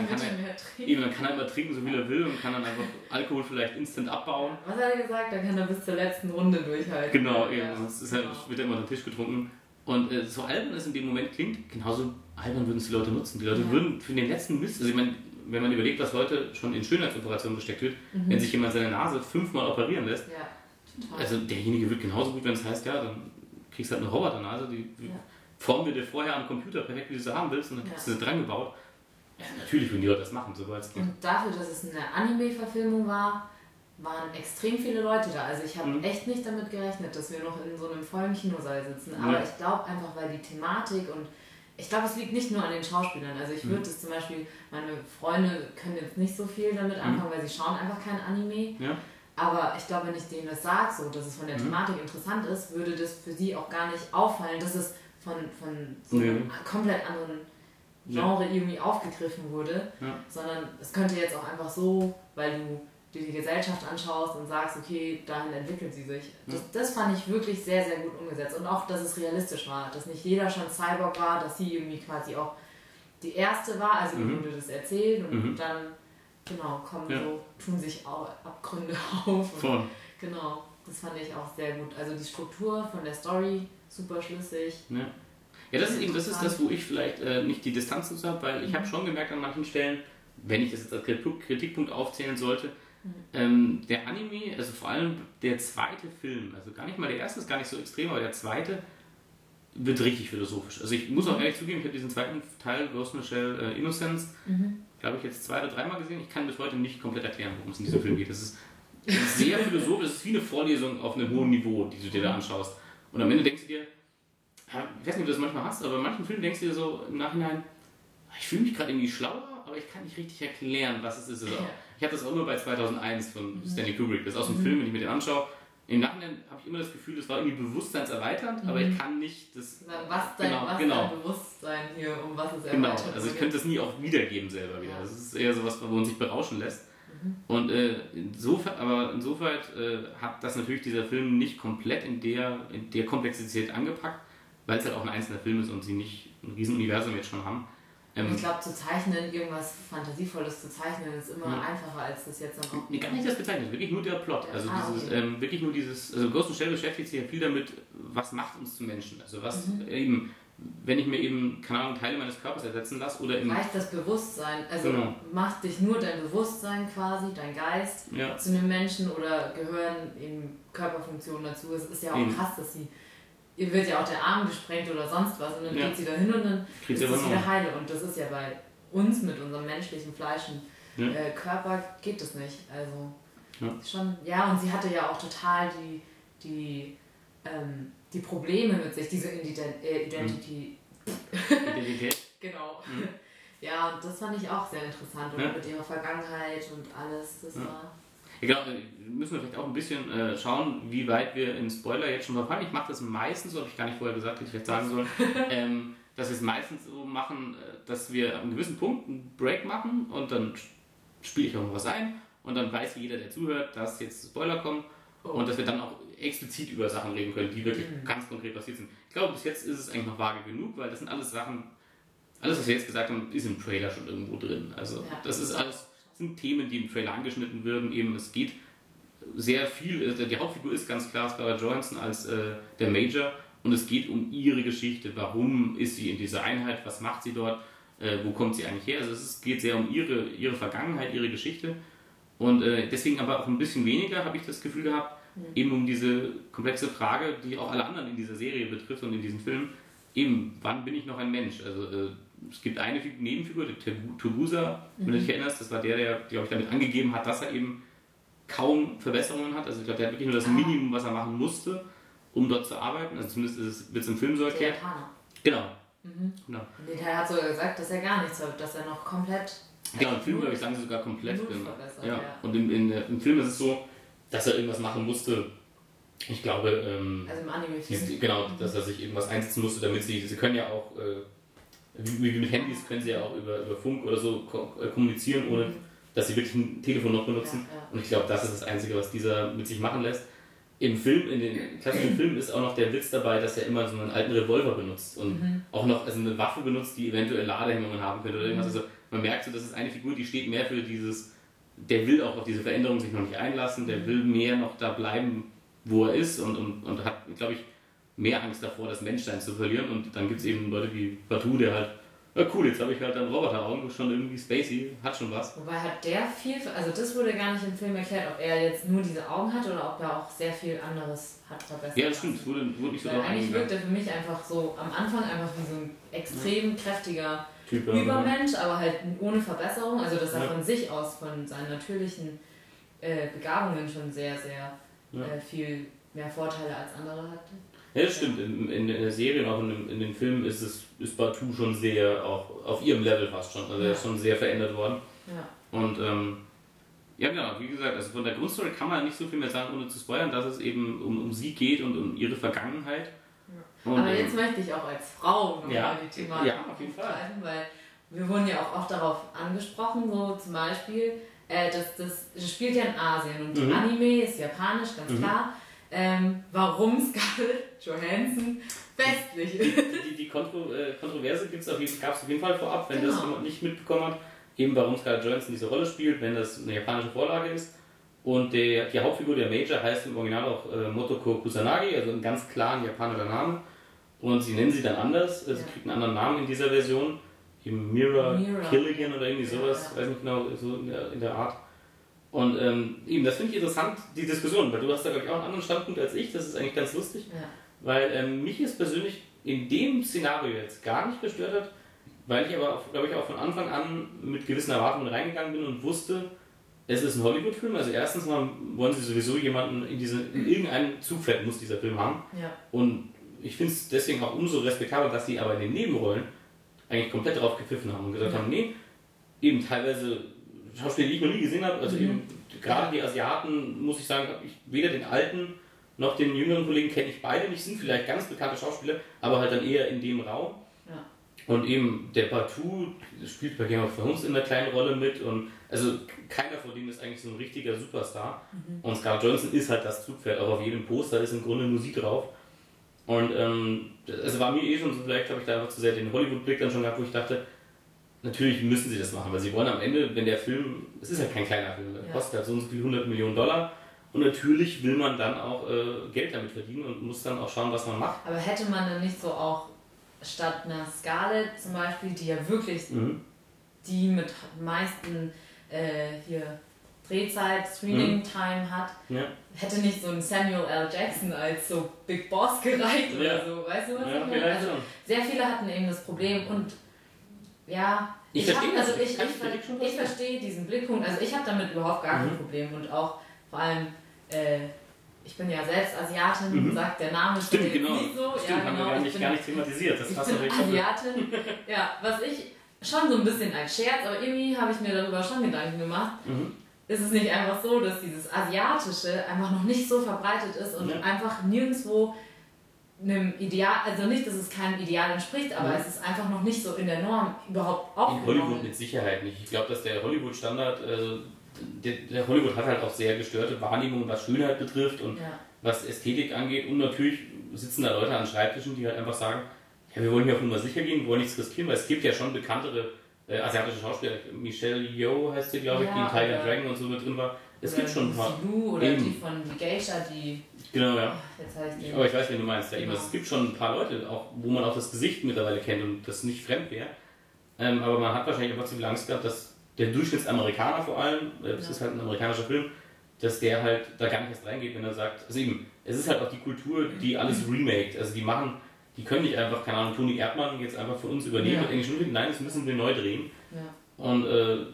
Speaker 1: er immer trinken, so wie er will und kann dann einfach Alkohol vielleicht instant abbauen.
Speaker 3: Was hat er gesagt? Dann kann er bis zur letzten Runde durchhalten.
Speaker 1: Genau, eben, sonst wird er immer unter den Tisch getrunken. Und so albern es in dem Moment klingt, genauso albern würden es die Leute nutzen. Die Leute würden für den letzten Mist, also ich meine, wenn man überlegt, was heute schon in Schönheitsoperationen gesteckt wird, wenn sich jemand seine Nase 5-mal operieren lässt, also derjenige wird genauso gut, wenn es heißt, ja, dann kriegst du halt eine Roboternase, die formen wir dir vorher am Computer perfekt, wie du sie haben willst, und dann kriegst du sie dran gebaut. Ja, natürlich würden die Leute das machen, sobald es geht.
Speaker 3: Und dafür, dass es eine Anime-Verfilmung war, waren extrem viele Leute da. Also ich habe echt nicht damit gerechnet, dass wir noch in so einem vollen Kinosaal sitzen. Aber ich glaube einfach, weil die Thematik und ich glaube, es liegt nicht nur an den Schauspielern. Also ich würde es zum Beispiel, meine Freunde können jetzt nicht so viel damit anfangen, weil sie schauen einfach kein Anime. Ja. Aber ich glaube, wenn ich denen das sage, so, dass es von der Thematik interessant ist, würde das für sie auch gar nicht auffallen, dass es von so einem komplett anderen Genre irgendwie aufgegriffen wurde. Ja. Sondern es könnte jetzt auch einfach so, weil du dir die Gesellschaft anschaust und sagst, okay, dahin entwickelt sie sich. Das fand ich wirklich sehr, sehr gut umgesetzt. Und auch, dass es realistisch war, dass nicht jeder schon Cyborg war, dass sie irgendwie quasi auch die erste war, also wurde das erzählt und dann, tun sich auch Abgründe auf. Und, genau, das fand ich auch sehr gut. Also die Struktur von der Story, super schlüssig.
Speaker 1: Ja, das ist das, wo ich vielleicht nicht die Distanz dazu habe, weil ich habe schon gemerkt an manchen Stellen, wenn ich das jetzt als Kritikpunkt aufzählen sollte, der Anime, also vor allem der zweite Film, also gar nicht mal der erste ist gar nicht so extrem, aber der zweite wird richtig philosophisch. Also ich muss auch ehrlich zugeben, ich habe diesen zweiten Teil, Ghost in the Shell Innocence, glaube ich jetzt 2 oder 3 Mal gesehen. Ich kann bis heute nicht komplett erklären, worum es in diesem Film geht. Das ist sehr philosophisch, das ist wie eine Vorlesung auf einem hohen Niveau, die du dir da anschaust. Und am Ende denkst du dir, ich weiß nicht, ob du das manchmal hast, aber in manchen Filmen denkst du dir so im Nachhinein, ich fühle mich gerade irgendwie schlauer, aber ich kann nicht richtig erklären, was es ist. Also ich habe das auch immer bei 2001 von Stanley Kubrick. Das ist aus dem Film, wenn ich mir den anschaue. Im Nachhinein habe ich immer das Gefühl, das war irgendwie bewusstseinserweiternd, aber ich kann nicht das...
Speaker 3: dein Bewusstsein hier, um was es erweitert.
Speaker 1: Genau, also ich könnte das nie auch wiedergeben selber wieder. Das ist eher sowas, wo man sich berauschen lässt. Und insofern hat das natürlich dieser Film nicht komplett in der Komplexität angepackt, weil es halt auch ein einzelner Film ist und sie nicht ein Riesenuniversum jetzt schon haben.
Speaker 3: Ich glaube, zu zeichnen, irgendwas Fantasievolles zu zeichnen, ist immer einfacher, als das jetzt dann auch...
Speaker 1: Nee, gar nicht das bezeichnet, wirklich nur der Plot. Also wirklich nur dieses... Also Ghost in the Shell beschäftigt sich ja viel damit, was macht uns zu Menschen. Also was eben, wenn ich mir eben, keine Ahnung, Teile meines Körpers ersetzen lasse oder im...
Speaker 3: Reicht das Bewusstsein, also macht dich nur dein Bewusstsein quasi, dein Geist zu einem Menschen oder gehören eben Körperfunktionen dazu? Es ist ja auch krass, dass ihr wird ja auch der Arm gesprengt oder sonst was und dann geht sie da hin und dann ist es wieder heile. Und das ist ja bei uns mit unserem menschlichen Fleisch und Körper geht das nicht. Also schon, und sie hatte ja auch total die Probleme mit sich, diese Identität. Genau. Ja, und das fand ich auch sehr interessant. Und mit ihrer Vergangenheit und alles, das war...
Speaker 1: Genau, müssen wir vielleicht auch ein bisschen schauen, wie weit wir in Spoiler jetzt schon verfallen. Ich mache das meistens so, habe ich gar nicht vorher gesagt, hätte ich vielleicht sagen sollen, dass wir es meistens so machen, dass wir an einem gewissen Punkt einen Break machen und dann spiele ich auch was ein und dann weiß jeder, der zuhört, dass jetzt Spoiler kommen und dass wir dann auch explizit über Sachen reden können, die wirklich ganz konkret passiert sind. Ich glaube, bis jetzt ist es eigentlich noch vage genug, weil das sind alles Sachen, alles, was wir jetzt gesagt haben, ist im Trailer schon irgendwo drin. Also das ist alles... sind Themen, die im Trailer angeschnitten werden. Eben, es geht sehr viel, die Hauptfigur ist ganz klar Scarlett Johansson als der Major und es geht um ihre Geschichte. Warum ist sie in dieser Einheit? Was macht sie dort? Wo kommt sie eigentlich her? Also es geht sehr um ihre Vergangenheit, ihre Geschichte und deswegen aber auch ein bisschen weniger, habe ich das Gefühl gehabt, eben um diese komplexe Frage, die auch alle anderen in dieser Serie betrifft und in diesem Film, eben, wann bin ich noch ein Mensch? Also es gibt eine Nebenfigur, der Toulousa, wenn du dich erinnerst, das war der, glaube ich, damit angegeben hat, dass er eben kaum Verbesserungen hat. Also ich glaube, der hat wirklich nur das Minimum, was er machen musste, um dort zu arbeiten. Also zumindest wird es im Film so erklärt. Genau.
Speaker 3: Genau. Der hat sogar gesagt, dass er gar nichts hat, dass er noch komplett...
Speaker 1: Genau, im Film, glaube ich, sagen sie sogar komplett. Ja. Und im Film ist es so, dass er irgendwas machen musste. Ich glaube,
Speaker 3: also im Anime-Film.
Speaker 1: Genau, dass er sich irgendwas einsetzen musste, damit sie können ja auch, wie mit Handys können sie ja auch über Funk oder so kommunizieren, ohne dass sie wirklich ein Telefon noch benutzen. Ja. Und ich glaube, das ist das Einzige, was dieser mit sich machen lässt. Im Film, in den klassischen Filmen ist auch noch der Witz dabei, dass er immer so einen alten Revolver benutzt und auch noch eine Waffe benutzt, die eventuell Ladehemmungen haben könnte oder irgendwas. Also man merkt so, das ist eine Figur, die steht mehr für der will auch auf diese Veränderung sich noch nicht einlassen, der will mehr noch da bleiben, wo er ist und hat, glaube ich, mehr Angst davor, das Menschsein zu verlieren. Und dann gibt es eben Leute wie Batu, der halt, cool, jetzt habe ich halt einen Roboteraugen, schon irgendwie spacey, hat schon was.
Speaker 3: Wobei hat der viel, also das wurde gar nicht im Film erklärt, ob er jetzt nur diese Augen hat oder ob er auch sehr viel anderes hat verbessert.
Speaker 1: Ja, das stimmt, es wurde nicht so drauf
Speaker 3: eigentlich wirkt er für mich einfach so am Anfang einfach wie so ein extrem kräftiger Übermensch, aber halt ohne Verbesserung. Also dass er von sich aus, von seinen natürlichen Begabungen schon sehr, sehr viel mehr Vorteile als andere hatte.
Speaker 1: Ja, das stimmt. In der Serie und auch in den Filmen ist Batu schon sehr, auch auf ihrem Level fast schon. Also er ist schon sehr verändert worden. Ja. Und ja, genau, wie gesagt, also von der Grundstory kann man nicht so viel mehr sagen, ohne zu spoilern, dass es eben um sie geht und um ihre Vergangenheit.
Speaker 3: Ja. Und, aber jetzt möchte ich auch als Frau nochmal die Thematik
Speaker 1: auf jeden Fall.
Speaker 3: Weil wir wurden ja auch oft darauf angesprochen, so zum Beispiel, das spielt ja in Asien und die Anime ist japanisch, ganz klar. Warum Scarlett Johansson westlich ist.
Speaker 1: Die Kontroverse gab es auf jeden Fall vorab, wenn das jemand nicht mitbekommen hat, eben warum Scarlett Johansson diese Rolle spielt, wenn das eine japanische Vorlage ist. Und die Hauptfigur, der Major, heißt im Original auch Motoko Kusanagi, also ein ganz klaren japanischer Name. Und sie nennen sie dann anders, sie kriegt einen anderen Namen in dieser Version, eben Mira Killigan oder irgendwie sowas, weiß nicht genau, so in der Art. Und eben, das finde ich interessant, die Diskussion, weil du hast da, glaube ich, auch einen anderen Standpunkt als ich, das ist eigentlich ganz lustig, weil mich es persönlich in dem Szenario jetzt gar nicht gestört hat, weil ich aber, glaube ich, auch von Anfang an mit gewissen Erwartungen reingegangen bin und wusste, es ist ein Hollywood-Film, also erstens mal wollen sie sowieso jemanden in irgendein Zugpferd muss dieser Film haben. Ja. Und ich finde es deswegen auch umso respektabler, dass sie aber in den Nebenrollen eigentlich komplett drauf gepfiffen haben und gesagt haben, nee, eben teilweise Schauspieler, die ich noch nie gesehen habe, also eben gerade die Asiaten, muss ich sagen, habe ich weder den alten noch den jüngeren Kollegen kenne ich beide nicht, sind vielleicht ganz bekannte Schauspieler, aber halt dann eher in dem Raum. Ja. Und eben der Batu spielt bei Game of Thrones in einer kleinen Rolle mit und also keiner von denen ist eigentlich so ein richtiger Superstar. Und Scarlett Johansson ist halt das Zugpferd, auch auf jedem Poster ist im Grunde nur sie drauf. Und also war mir schon so, vielleicht habe ich da einfach zu sehr den Hollywood-Blick dann schon gehabt, wo ich dachte, natürlich müssen sie das machen, weil sie wollen am Ende, wenn der Film, es ist halt kein kleiner Film, der kostet halt so und so viel 100 Millionen Dollar und natürlich will man dann auch Geld damit verdienen und muss dann auch schauen, was man macht.
Speaker 3: Aber hätte man dann nicht so auch statt einer Scarlett zum Beispiel, die ja wirklich die mit meisten hier Drehzeit, Screening-Time hat, hätte nicht so ein Samuel L. Jackson als so Big Boss gereicht oder so, weißt du was ich meine? Also sehr viele hatten eben das Problem und ja, ich verstehe diesen Blickpunkt, also ich habe damit überhaupt gar kein Problem und auch vor allem, ich bin ja selbst Asiatin, sagt der Name
Speaker 1: schon nicht
Speaker 3: so.
Speaker 1: Stimmt, haben wir gar nicht thematisiert. Das
Speaker 3: ich bin Asiatin, was ich schon so ein bisschen als Scherz, aber irgendwie habe ich mir darüber schon Gedanken gemacht. Ist es nicht einfach so, dass dieses Asiatische einfach noch nicht so verbreitet ist und einfach nirgendwo einem Ideal, also nicht, dass es keinem Ideal entspricht, aber es ist einfach noch nicht so in der Norm überhaupt aufgenommen.
Speaker 1: In Hollywood mit Sicherheit nicht. Ich glaube, dass der Hollywood-Standard, der Hollywood hat halt auch sehr gestörte Wahrnehmungen, was Schönheit betrifft und was Ästhetik angeht. Und natürlich sitzen da Leute an Schreibtischen, die halt einfach sagen, ja, wir wollen hier auf Nummer sicher gehen, wir wollen nichts riskieren, weil es gibt ja schon bekanntere asiatische Schauspieler, Michelle Yeoh heißt sie, glaube ich, die in Tiger Dragon und so mit drin war. Es gibt schon ein paar.
Speaker 3: Oder die von Die Geisha, die.
Speaker 1: Genau, ja.
Speaker 3: Jetzt heißt die.
Speaker 1: Aber ich weiß, wen du meinst. Ja, eben. Es gibt schon ein paar Leute, auch, wo man auch das Gesicht mittlerweile kennt und das nicht fremd wäre. Aber man hat wahrscheinlich einfach zu viel Angst gehabt, dass der Durchschnittsamerikaner vor allem, es ist halt ein amerikanischer Film, dass der halt da gar nicht erst reingeht, wenn er sagt, also eben, es ist halt auch die Kultur, die alles remaked, also die können nicht einfach, keine Ahnung, Toni Erdmann jetzt einfach von uns übernehmen mit englischen Untertiteln, nein, das müssen wir neu drehen. Ja. Und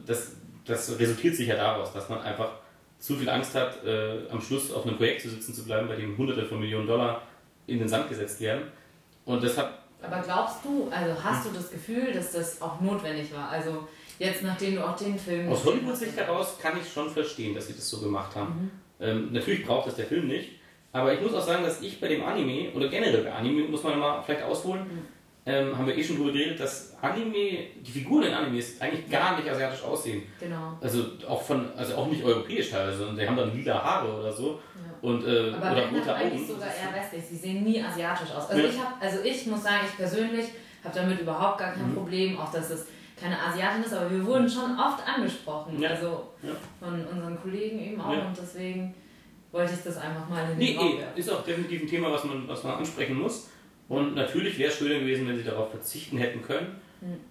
Speaker 1: das resultiert sich ja daraus, dass man einfach zu viel Angst hat, am Schluss auf einem Projekt zu sitzen zu bleiben, bei dem Hunderte von Millionen Dollar in den Sand gesetzt werden. Und deshalb. Aber
Speaker 3: glaubst du, also hast du das Gefühl, dass das auch notwendig war? Also jetzt, nachdem du auch den Film...
Speaker 1: Aus Hollywood-Sicht heraus kann ich schon verstehen, dass sie das so gemacht haben. Natürlich braucht das der Film nicht, aber ich muss auch sagen, dass ich bei dem Anime, oder generell bei Anime, muss man mal vielleicht ausholen, haben wir schon drüber geredet, dass Anime, die Figuren in Animes eigentlich gar nicht asiatisch aussehen.
Speaker 3: Genau.
Speaker 1: Also auch nicht europäisch teilweise, sondern die haben dann lila Haare oder so. Ja. Und,
Speaker 3: aber
Speaker 1: oder rote Augen.
Speaker 3: Eigentlich sogar eher westlich, sie sehen nie asiatisch aus. Also ich muss sagen, ich persönlich habe damit überhaupt gar kein Problem, auch dass es keine Asiatin ist, aber wir wurden schon oft angesprochen, also von unseren Kollegen eben auch und deswegen wollte ich das einfach mal in den Raum werfen.
Speaker 1: Ist auch definitiv ein Thema, was man ansprechen muss und natürlich wäre es schöner gewesen, wenn sie darauf verzichten hätten können,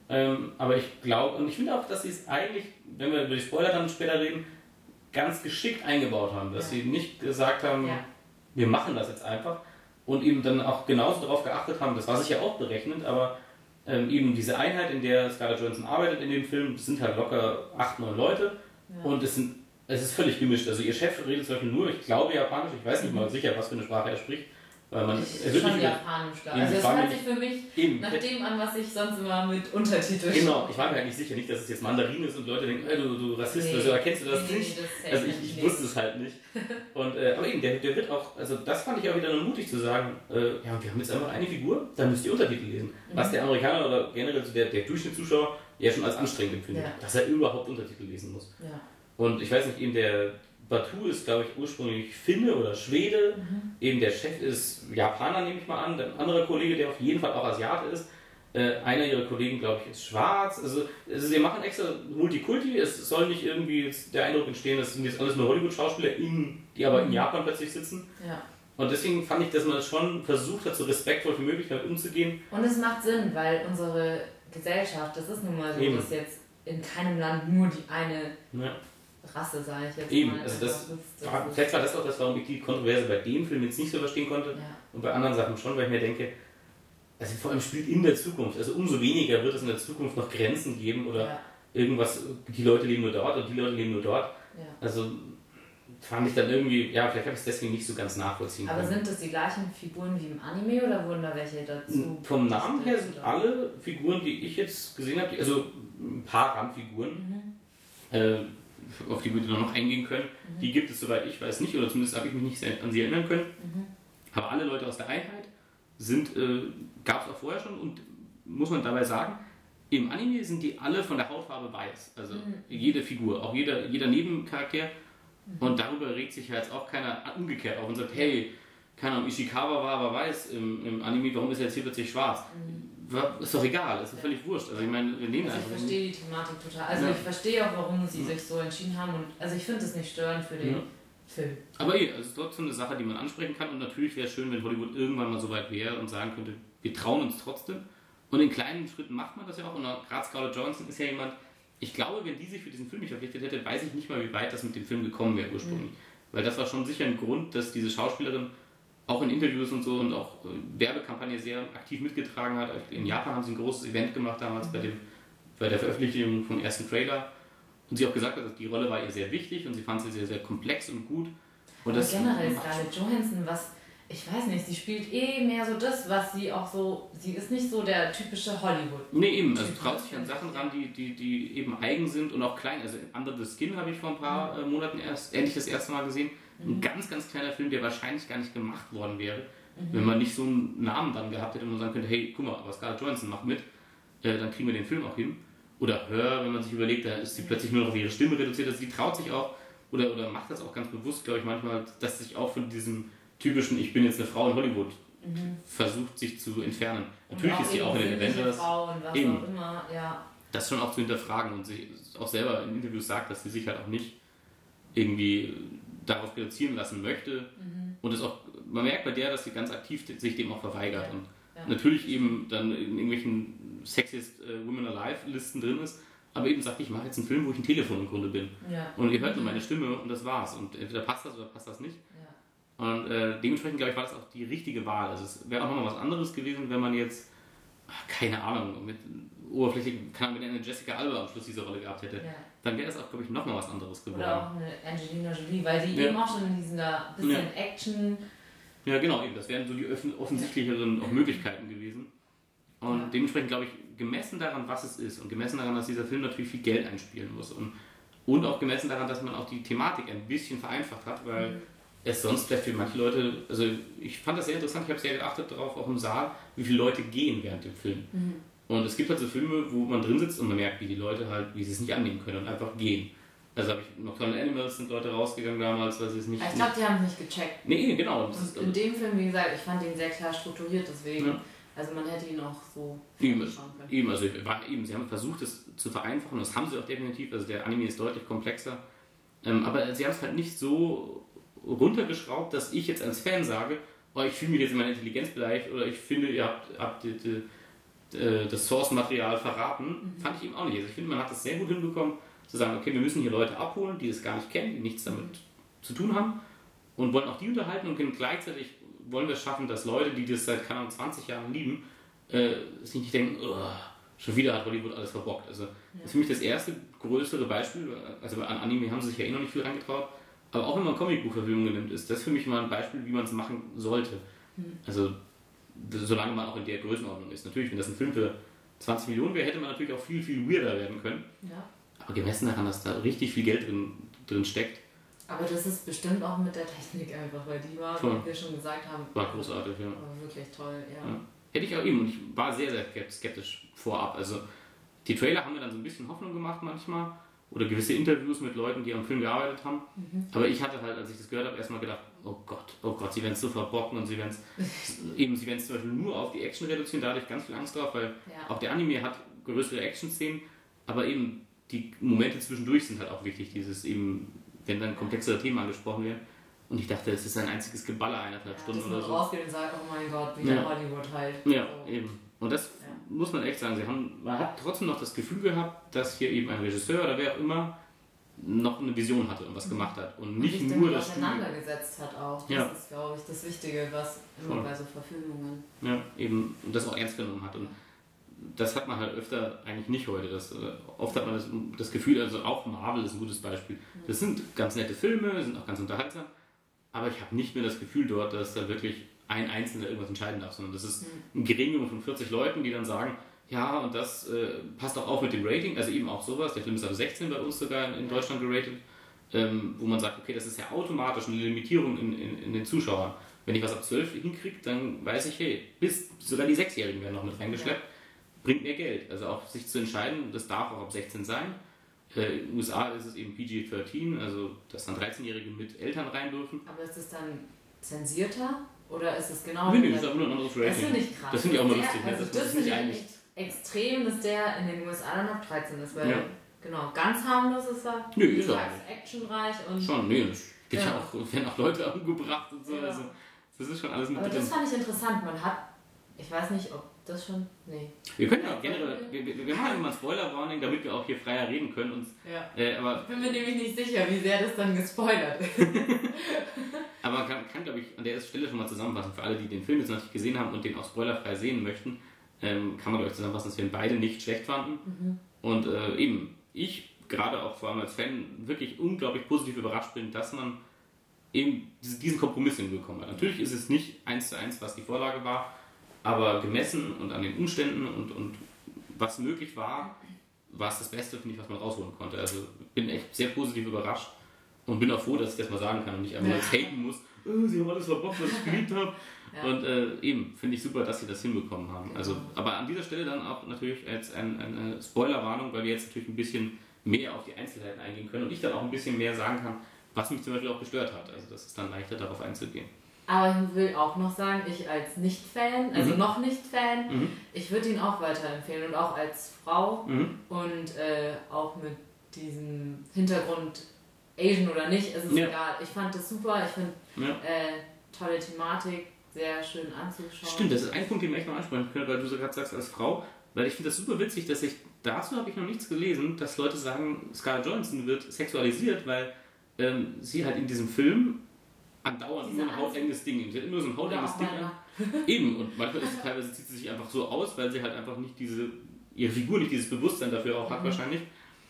Speaker 1: aber ich glaube und ich finde auch, dass sie es eigentlich, wenn wir über die Spoiler dann später reden, ganz geschickt eingebaut haben, dass sie nicht gesagt haben, wir machen das jetzt einfach und eben dann auch genauso darauf geachtet haben, das war sicher auch berechnet, aber eben diese Einheit, in der Scarlett Johansson arbeitet in dem Film, das sind halt locker 8, 9 Leute und es ist völlig gemischt. Also ihr Chef redet zum Beispiel nur, ich glaube Japanisch, ich weiß nicht mal sicher, was für eine Sprache er spricht. Weil man
Speaker 3: schon Japanisch da. Also es hört sich für mich nach dem an, was ich sonst immer mit Untertiteln.
Speaker 1: Genau, ich war mir halt nicht sicher, nicht, dass es jetzt Mandarin ist und Leute denken, du Rassist, also erkennst du das nicht? Also ich wusste es halt nicht. Und, aber eben, der wird auch, also das fand ich auch wieder nur mutig zu sagen, wir haben jetzt einfach eine Figur, dann müsst ihr Untertitel lesen. Was der Amerikaner oder generell so der Durchschnittszuschauer ja schon als anstrengend empfindet, dass er überhaupt Untertitel lesen muss. Ja. Und ich weiß nicht, eben der Batu ist, glaube ich, ursprünglich Finne oder Schwede. Eben der Chef ist Japaner, nehme ich mal an. Ein anderer Kollege, der auf jeden Fall auch Asiate ist. Einer ihrer Kollegen, glaube ich, ist schwarz. Also sie machen extra Multikulti. Es soll nicht irgendwie der Eindruck entstehen, das sind jetzt alles nur Hollywood-Schauspieler, die aber in Japan plötzlich sitzen. Ja. Und deswegen fand ich, dass man das schon versucht hat, so respektvoll wie möglich damit umzugehen.
Speaker 3: Und es macht Sinn, weil unsere Gesellschaft, das ist nun mal so, dass jetzt in keinem Land nur die eine Rasse, sage ich jetzt
Speaker 1: mal. Also vielleicht war das auch das, warum ich die Kontroverse bei dem Film jetzt nicht so verstehen konnte und bei anderen Sachen schon, weil ich mir denke, also vor allem spielt in der Zukunft, also umso weniger wird es in der Zukunft noch Grenzen geben oder irgendwas, die Leute leben nur dort und die Leute leben nur dort. Ja. Also fand ich dann irgendwie, vielleicht habe ich es deswegen nicht so ganz nachvollziehen können.
Speaker 3: Aber sind das die gleichen Figuren wie im Anime oder wurden da welche dazu?
Speaker 1: Vom Namen her sind alle Figuren, die ich jetzt gesehen habe, also ein paar Randfiguren, auf die wir noch eingehen können, die gibt es, soweit ich weiß, nicht, oder zumindest habe ich mich nicht an sie erinnern können. Aber alle Leute aus der Einheit gab es auch vorher schon und muss man dabei sagen, im Anime sind die alle von der Hautfarbe weiß. Also jede Figur, auch jeder Nebencharakter. Und darüber regt sich ja jetzt auch keiner umgekehrt auf und sagt, hey, keine Ahnung, Ishikawa war aber weiß im Anime, warum ist er jetzt hier plötzlich schwarz? Ist doch egal, ist doch völlig wurscht. Also ich meine, wir nehmen einfach.
Speaker 3: Ich verstehe die Thematik total. Also ich verstehe auch, warum sie sich so entschieden haben. Und also ich finde es nicht störend für den Film.
Speaker 1: Aber es ist trotzdem eine Sache, die man ansprechen kann. Und natürlich wäre es schön, wenn Hollywood irgendwann mal so weit wäre und sagen könnte, wir trauen uns trotzdem. Und in kleinen Schritten macht man das ja auch. Und gerade Scarlett Johansson ist ja jemand, ich glaube, wenn die sich für diesen Film nicht verpflichtet hätte, weiß ich nicht mal, wie weit das mit dem Film gekommen wäre ursprünglich. Weil das war schon sicher ein Grund, dass diese Schauspielerin auch in Interviews und so und auch Werbekampagne sehr aktiv mitgetragen hat. In Japan haben sie ein großes Event gemacht damals bei der Veröffentlichung vom ersten Trailer. Und sie auch gesagt hat, dass die Rolle war ihr sehr wichtig und sie fand sie sehr, sehr komplex und gut. Und
Speaker 3: das generell Scarlett Johansson, ich weiß nicht, sie spielt mehr so das, was sie auch so, sie ist nicht so der typische Hollywood.
Speaker 1: Nee, eben, also traut sich an Sachen ran, die eben eigen sind und auch klein. Also Under the Skin habe ich vor ein paar Monaten endlich das erste Mal gesehen. Ein ganz, ganz kleiner Film, der wahrscheinlich gar nicht gemacht worden wäre, wenn man nicht so einen Namen dann gehabt hätte und man sagen könnte, hey, guck mal, aber Scarlett Johansson macht mit, dann kriegen wir den Film auch hin. Oder Her, wenn man sich überlegt, da ist sie plötzlich nur noch auf ihre Stimme reduziert, also sie traut sich auch, oder macht das auch ganz bewusst, glaube ich, manchmal, dass sich auch von diesem typischen, ich bin jetzt eine Frau in Hollywood, versucht sich zu entfernen. Natürlich ist sie auch in den Avengers.
Speaker 3: Frau und was auch immer,
Speaker 1: das schon auch zu hinterfragen und sich auch selber in Interviews sagt, dass sie sich halt auch nicht irgendwie darauf reduzieren lassen möchte. Und es auch, man merkt bei der, dass sie ganz aktiv sich dem auch verweigert und natürlich eben dann in irgendwelchen Sexiest Women Alive Listen drin ist, aber eben sagt, ich mache jetzt einen Film, wo ich ein Telefon im Grunde bin. Und ihr hört nur meine Stimme und das war's. Und entweder passt das oder passt das nicht. Und dementsprechend, glaube ich, war das auch die richtige Wahl. Also es wäre auch nochmal was anderes gewesen, wenn man jetzt, keine Ahnung, mit oberflächlich, mit einer Jessica Alba am Schluss diese Rolle gehabt hätte. Dann wäre das auch, glaube ich, nochmal was anderes geworden.
Speaker 3: Oder auch eine Angelina Jolie, weil die eben auch schon in dieser bisschen Action...
Speaker 1: Ja, genau, eben. Das wären so die offensichtlicheren auch Möglichkeiten gewesen. Und dementsprechend, glaube ich, gemessen daran, was es ist und gemessen daran, dass dieser Film natürlich viel Geld einspielen muss und auch gemessen daran, dass man auch die Thematik ein bisschen vereinfacht hat, weil es sonst vielleicht für manche Leute, also ich fand das sehr interessant, ich habe sehr geachtet darauf, auch im Saal, wie viele Leute gehen während dem Film. Und es gibt halt so Filme, wo man drin sitzt und man merkt, wie die Leute halt, wie sie es nicht annehmen können und einfach gehen. Also habe ich Nocturnal Animals, sind Leute rausgegangen damals, weil sie es nicht...
Speaker 3: Ich glaube, die haben es nicht gecheckt.
Speaker 1: Nee, genau.
Speaker 3: Und in dem Film, wie gesagt, ich fand ihn sehr klar strukturiert, deswegen... Also man hätte ihn auch so schauen können.
Speaker 1: Eben, also sie haben versucht, es zu vereinfachen, das haben sie auch definitiv, also der Anime ist deutlich komplexer, aber sie haben es halt nicht so runtergeschraubt, dass ich jetzt als Fan sage, oh, ich fühle mich jetzt in meiner Intelligenz beleidigt oder ich finde, ihr habt das Source-Material verraten, fand ich eben auch nicht. Also ich finde, man hat das sehr gut hinbekommen, zu sagen, okay, wir müssen hier Leute abholen, die es gar nicht kennen, die nichts damit zu tun haben und wollen auch die unterhalten und gleichzeitig wollen wir es schaffen, dass Leute, die das seit, keine Ahnung, 20 Jahren lieben, sich nicht denken, oh, schon wieder hat Hollywood alles verbockt. Also das ist für mich das erste größere Beispiel, also an Anime haben sie sich ja eh noch nicht viel reingetraut, aber auch wenn man Comicbuchverfilmungen nimmt, ist das für mich mal ein Beispiel, wie man es machen sollte. Also solange man auch in der Größenordnung ist. Natürlich, wenn das ein Film für 20 Millionen wäre, hätte man natürlich auch viel, viel weirder werden können. Aber gemessen daran, dass da richtig viel Geld drin steckt.
Speaker 3: Aber das ist bestimmt auch mit der Technik einfach, weil die war, wie wir schon gesagt haben,
Speaker 1: war großartig, ja.
Speaker 3: War wirklich toll, ja.
Speaker 1: Hätte ich auch eben, und ich war sehr, sehr skeptisch vorab. Also die Trailer haben mir dann so ein bisschen Hoffnung gemacht manchmal, oder gewisse Interviews mit Leuten, die am Film gearbeitet haben. Aber ich hatte halt, als ich das gehört habe, erstmal gedacht, oh Gott, sie werden es so verbocken und sie werden es zum Beispiel nur auf die Action reduzieren, da hatte ich ganz viel Angst drauf, weil auch der Anime hat größere Action-Szenen, aber eben die Momente zwischendurch sind halt auch wichtig, dieses eben, wenn dann komplexere Themen angesprochen werden. Und ich dachte, es ist ein einziges Geballer, 1,5 Stunden oder so.
Speaker 3: Dass man rausgeht und sagt, oh mein Gott, wie der Hollywood halt.
Speaker 1: Ja, so. Eben. Und das muss man echt sagen. Man hat trotzdem noch das Gefühl gehabt, dass hier eben ein Regisseur oder wer auch immer noch eine Vision hatte und was gemacht hat. Und nicht nur das Studio
Speaker 3: auseinandergesetzt hat auch. Das ist, glaube ich, das Wichtige, was immer bei so Verfilmungen.
Speaker 1: Ja, eben. Und das auch ernst genommen hat. Und das hat man halt öfter eigentlich nicht heute. Oft hat man das Gefühl, also auch Marvel ist ein gutes Beispiel. Das sind ganz nette Filme, sind auch ganz unterhaltsam. Aber ich habe nicht mehr das Gefühl dort, dass da wirklich ein Einzelner irgendwas entscheiden darf, sondern das ist ein Gremium von 40 Leuten, die dann sagen, ja, und das passt auch auf mit dem Rating, also eben auch sowas. Der Film ist ab 16 bei uns sogar in Deutschland geratet, wo man sagt, okay, das ist ja automatisch eine Limitierung in den Zuschauern. Wenn ich was ab 12 hinkriege, dann weiß ich, hey, sogar die 6-Jährigen werden noch mit reingeschleppt, bringt mehr Geld. Also auch sich zu entscheiden, das darf auch ab 16 sein. In den USA ist es eben PG-13, also dass dann 13-Jährige mit Eltern rein dürfen.
Speaker 3: Aber ist es dann zensierter oder ist es genau...
Speaker 1: Nee, das ist aber nur ein anderes Rating.
Speaker 3: Das finde ich krass.
Speaker 1: Das finde ich auch mal lustig.
Speaker 3: Also das finde ich eigentlich extrem, dass der in den USA dann ab 13 ist, weil genau, ganz harmlos ist er.
Speaker 1: Nö, ist er.
Speaker 3: Actionreich und...
Speaker 1: Schon, nee, es gibt ja auch, werden auch Leute umgebracht und so. Ja. Also, das ist schon alles mit
Speaker 3: aber
Speaker 1: drin.
Speaker 3: Das fand ich interessant. Man hat, ich weiß nicht, ob das schon... Nee.
Speaker 1: Wir können ja generell, wir machen immer ein Spoiler-Warning, damit wir auch hier freier reden können. Und, aber
Speaker 3: ich bin mir nämlich nicht sicher, wie sehr das dann gespoilert ist.
Speaker 1: Aber man kann, glaube ich, an der Stelle schon mal zusammenfassen, für alle, die den Film jetzt noch nicht gesehen haben und den auch spoilerfrei sehen möchten, kann man, glaube ich, zusammenfassen, dass wir ihn beide nicht schlecht fanden. Und eben, ich, gerade auch vor allem als Fan, wirklich unglaublich positiv überrascht bin, dass man eben diesen Kompromiss hinbekommen hat. Natürlich ist es nicht 1:1, was die Vorlage war, aber gemessen und an den Umständen und was möglich war, war es das Beste, finde ich, was man rausholen konnte. Also bin echt sehr positiv überrascht und bin auch froh, dass ich das mal sagen kann und nicht einfach jetzt haten muss, sie haben alles verbockt, was ich geliebt habe. Und eben, finde ich super, dass sie das hinbekommen haben. Also, aber an dieser Stelle dann auch natürlich als eine Spoilerwarnung, weil wir jetzt natürlich ein bisschen mehr auf die Einzelheiten eingehen können und ich dann auch ein bisschen mehr sagen kann, was mich zum Beispiel auch gestört hat. Also das ist dann leichter, darauf einzugehen.
Speaker 3: Aber ich will auch noch sagen, ich als Nicht-Fan, also noch Nicht-Fan, ich würde ihn auch weiterempfehlen und auch als Frau und auch mit diesem Hintergrund Asian oder nicht, es ist egal. Ich fand das super, ich finde tolle Thematik, sehr schön anzuschauen.
Speaker 1: Stimmt, das ist ein Punkt, den ich echt noch ansprechen könnte, weil du so gerade sagst als Frau, weil ich finde das super witzig, dass dazu habe ich noch nichts gelesen, dass Leute sagen, Scarlett Johansson wird sexualisiert, weil sie halt in diesem Film andauernd nur ein hautenges Ding. Sie hat immer so ein hautenges Ding an. Eben, und manchmal teilweise zieht sie sich einfach so aus, weil sie halt einfach nicht ihre Figur nicht dieses Bewusstsein dafür auch hat wahrscheinlich.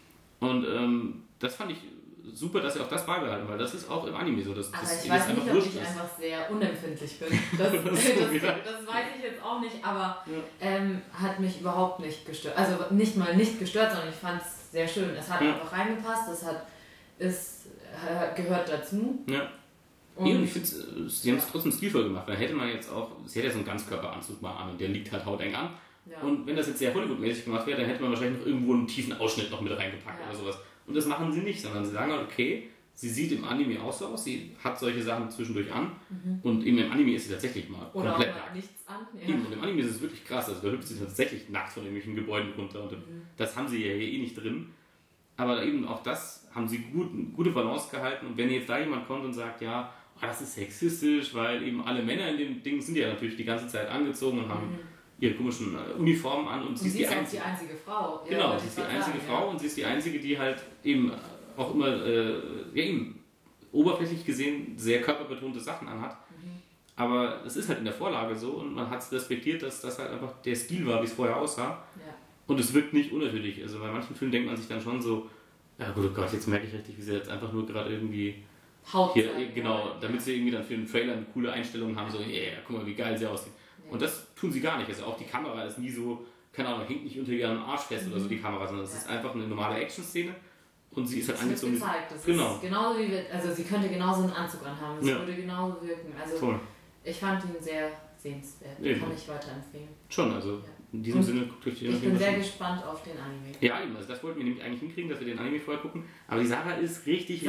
Speaker 1: Und das fand ich super, dass sie auch das beibehalten, weil das ist auch im Anime so.
Speaker 3: Aber ich weiß nicht, ob ich einfach sehr unempfindlich bin. Das weiß ich jetzt auch nicht, aber hat mich überhaupt nicht gestört. Also nicht mal nicht gestört, sondern ich fand es sehr schön. Es hat einfach reingepasst, es gehört dazu.
Speaker 1: Ja. Und ich finde, sie haben es trotzdem stilvoll gemacht, weil hätte man jetzt auch, sie hat ja so einen Ganzkörperanzug mal an und der liegt halt hauteng an. Ja. Und wenn das jetzt sehr Hollywood-mäßig gemacht wäre, dann hätte man wahrscheinlich noch irgendwo einen tiefen Ausschnitt noch mit reingepackt oder sowas. Und das machen sie nicht, sondern sie sagen halt, okay, sie sieht im Anime auch so aus, sie hat solche Sachen zwischendurch an und eben im Anime ist sie tatsächlich mal
Speaker 3: oder
Speaker 1: komplett
Speaker 3: auch mal
Speaker 1: nackt.
Speaker 3: Nichts an. Ja.
Speaker 1: Eben, und im Anime ist es wirklich krass, also da hüpft sie tatsächlich nackt von irgendwelchen Gebäuden runter und das haben sie ja hier eh nicht drin. Aber eben auch das haben sie gute Balance gehalten und wenn jetzt da jemand kommt und sagt, ja, das ist sexistisch, weil eben alle Männer in dem Ding sind ja natürlich die ganze Zeit angezogen und haben ihre komischen Uniformen an und sie ist die einzige
Speaker 3: Frau. Ja,
Speaker 1: genau, sie ist die einzige Frau und sie ist die einzige, die halt eben auch immer eben oberflächlich gesehen sehr körperbetonte Sachen anhat. Aber es ist halt in der Vorlage so und man hat es respektiert, dass das halt einfach der Stil war, wie es vorher aussah. Ja. Und es wirkt nicht unnatürlich. Also bei manchen Filmen denkt man sich dann schon so, ja gut, oh Gott, jetzt merke ich richtig, wie sie jetzt einfach nur gerade irgendwie hier, genau, damit sie irgendwie dann für den Trailer eine coole Einstellung haben, so, guck mal, wie geil sie aussieht. Ja. Und das tun sie gar nicht. Also auch die Kamera ist nie so, keine Ahnung, hängt nicht unter ihrem Arsch fest oder so, die Kamera, sondern es ist einfach eine normale Action-Szene und sie ist halt angezogen.
Speaker 3: Gezeigt. Das ist genauso wie, also sie könnte genauso einen Anzug anhaben, das würde genauso wirken. Also toll. Ich fand ihn sehr sehenswert, kann ich weiterempfehlen.
Speaker 1: Schon, also in diesem Sinne guckt euch den.
Speaker 3: Ich bin sehr gespannt auf den Anime.
Speaker 1: Ja, eben, also das wollten wir nämlich eigentlich hinkriegen, dass wir den Anime vorher gucken. Aber die Sarah ist richtig.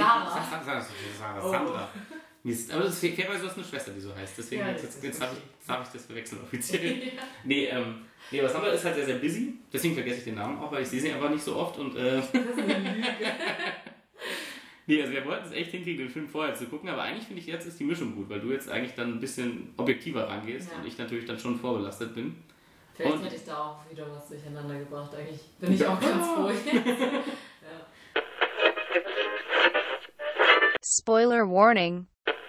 Speaker 1: Sandra. Mist. Aber das ist fairerweise, du hast eine Schwester, die so heißt. Deswegen jetzt darf ich das verwechseln offiziell. Nee, aber Sandra ist halt sehr, sehr busy. Deswegen vergesse ich den Namen auch, weil ich sehe sie einfach nicht so oft. Und, das ist eine Lüge. Nee, also wir wollten es echt hinkriegen, den Film vorher zu gucken, aber eigentlich finde ich, jetzt ist die Mischung gut, weil du jetzt eigentlich dann ein bisschen objektiver rangehst und ich natürlich dann schon vorbelastet bin.
Speaker 3: Vielleicht hätte ich da auch wieder was durcheinander gebracht, eigentlich bin ich auch ganz ruhig.
Speaker 4: Spoiler Warning.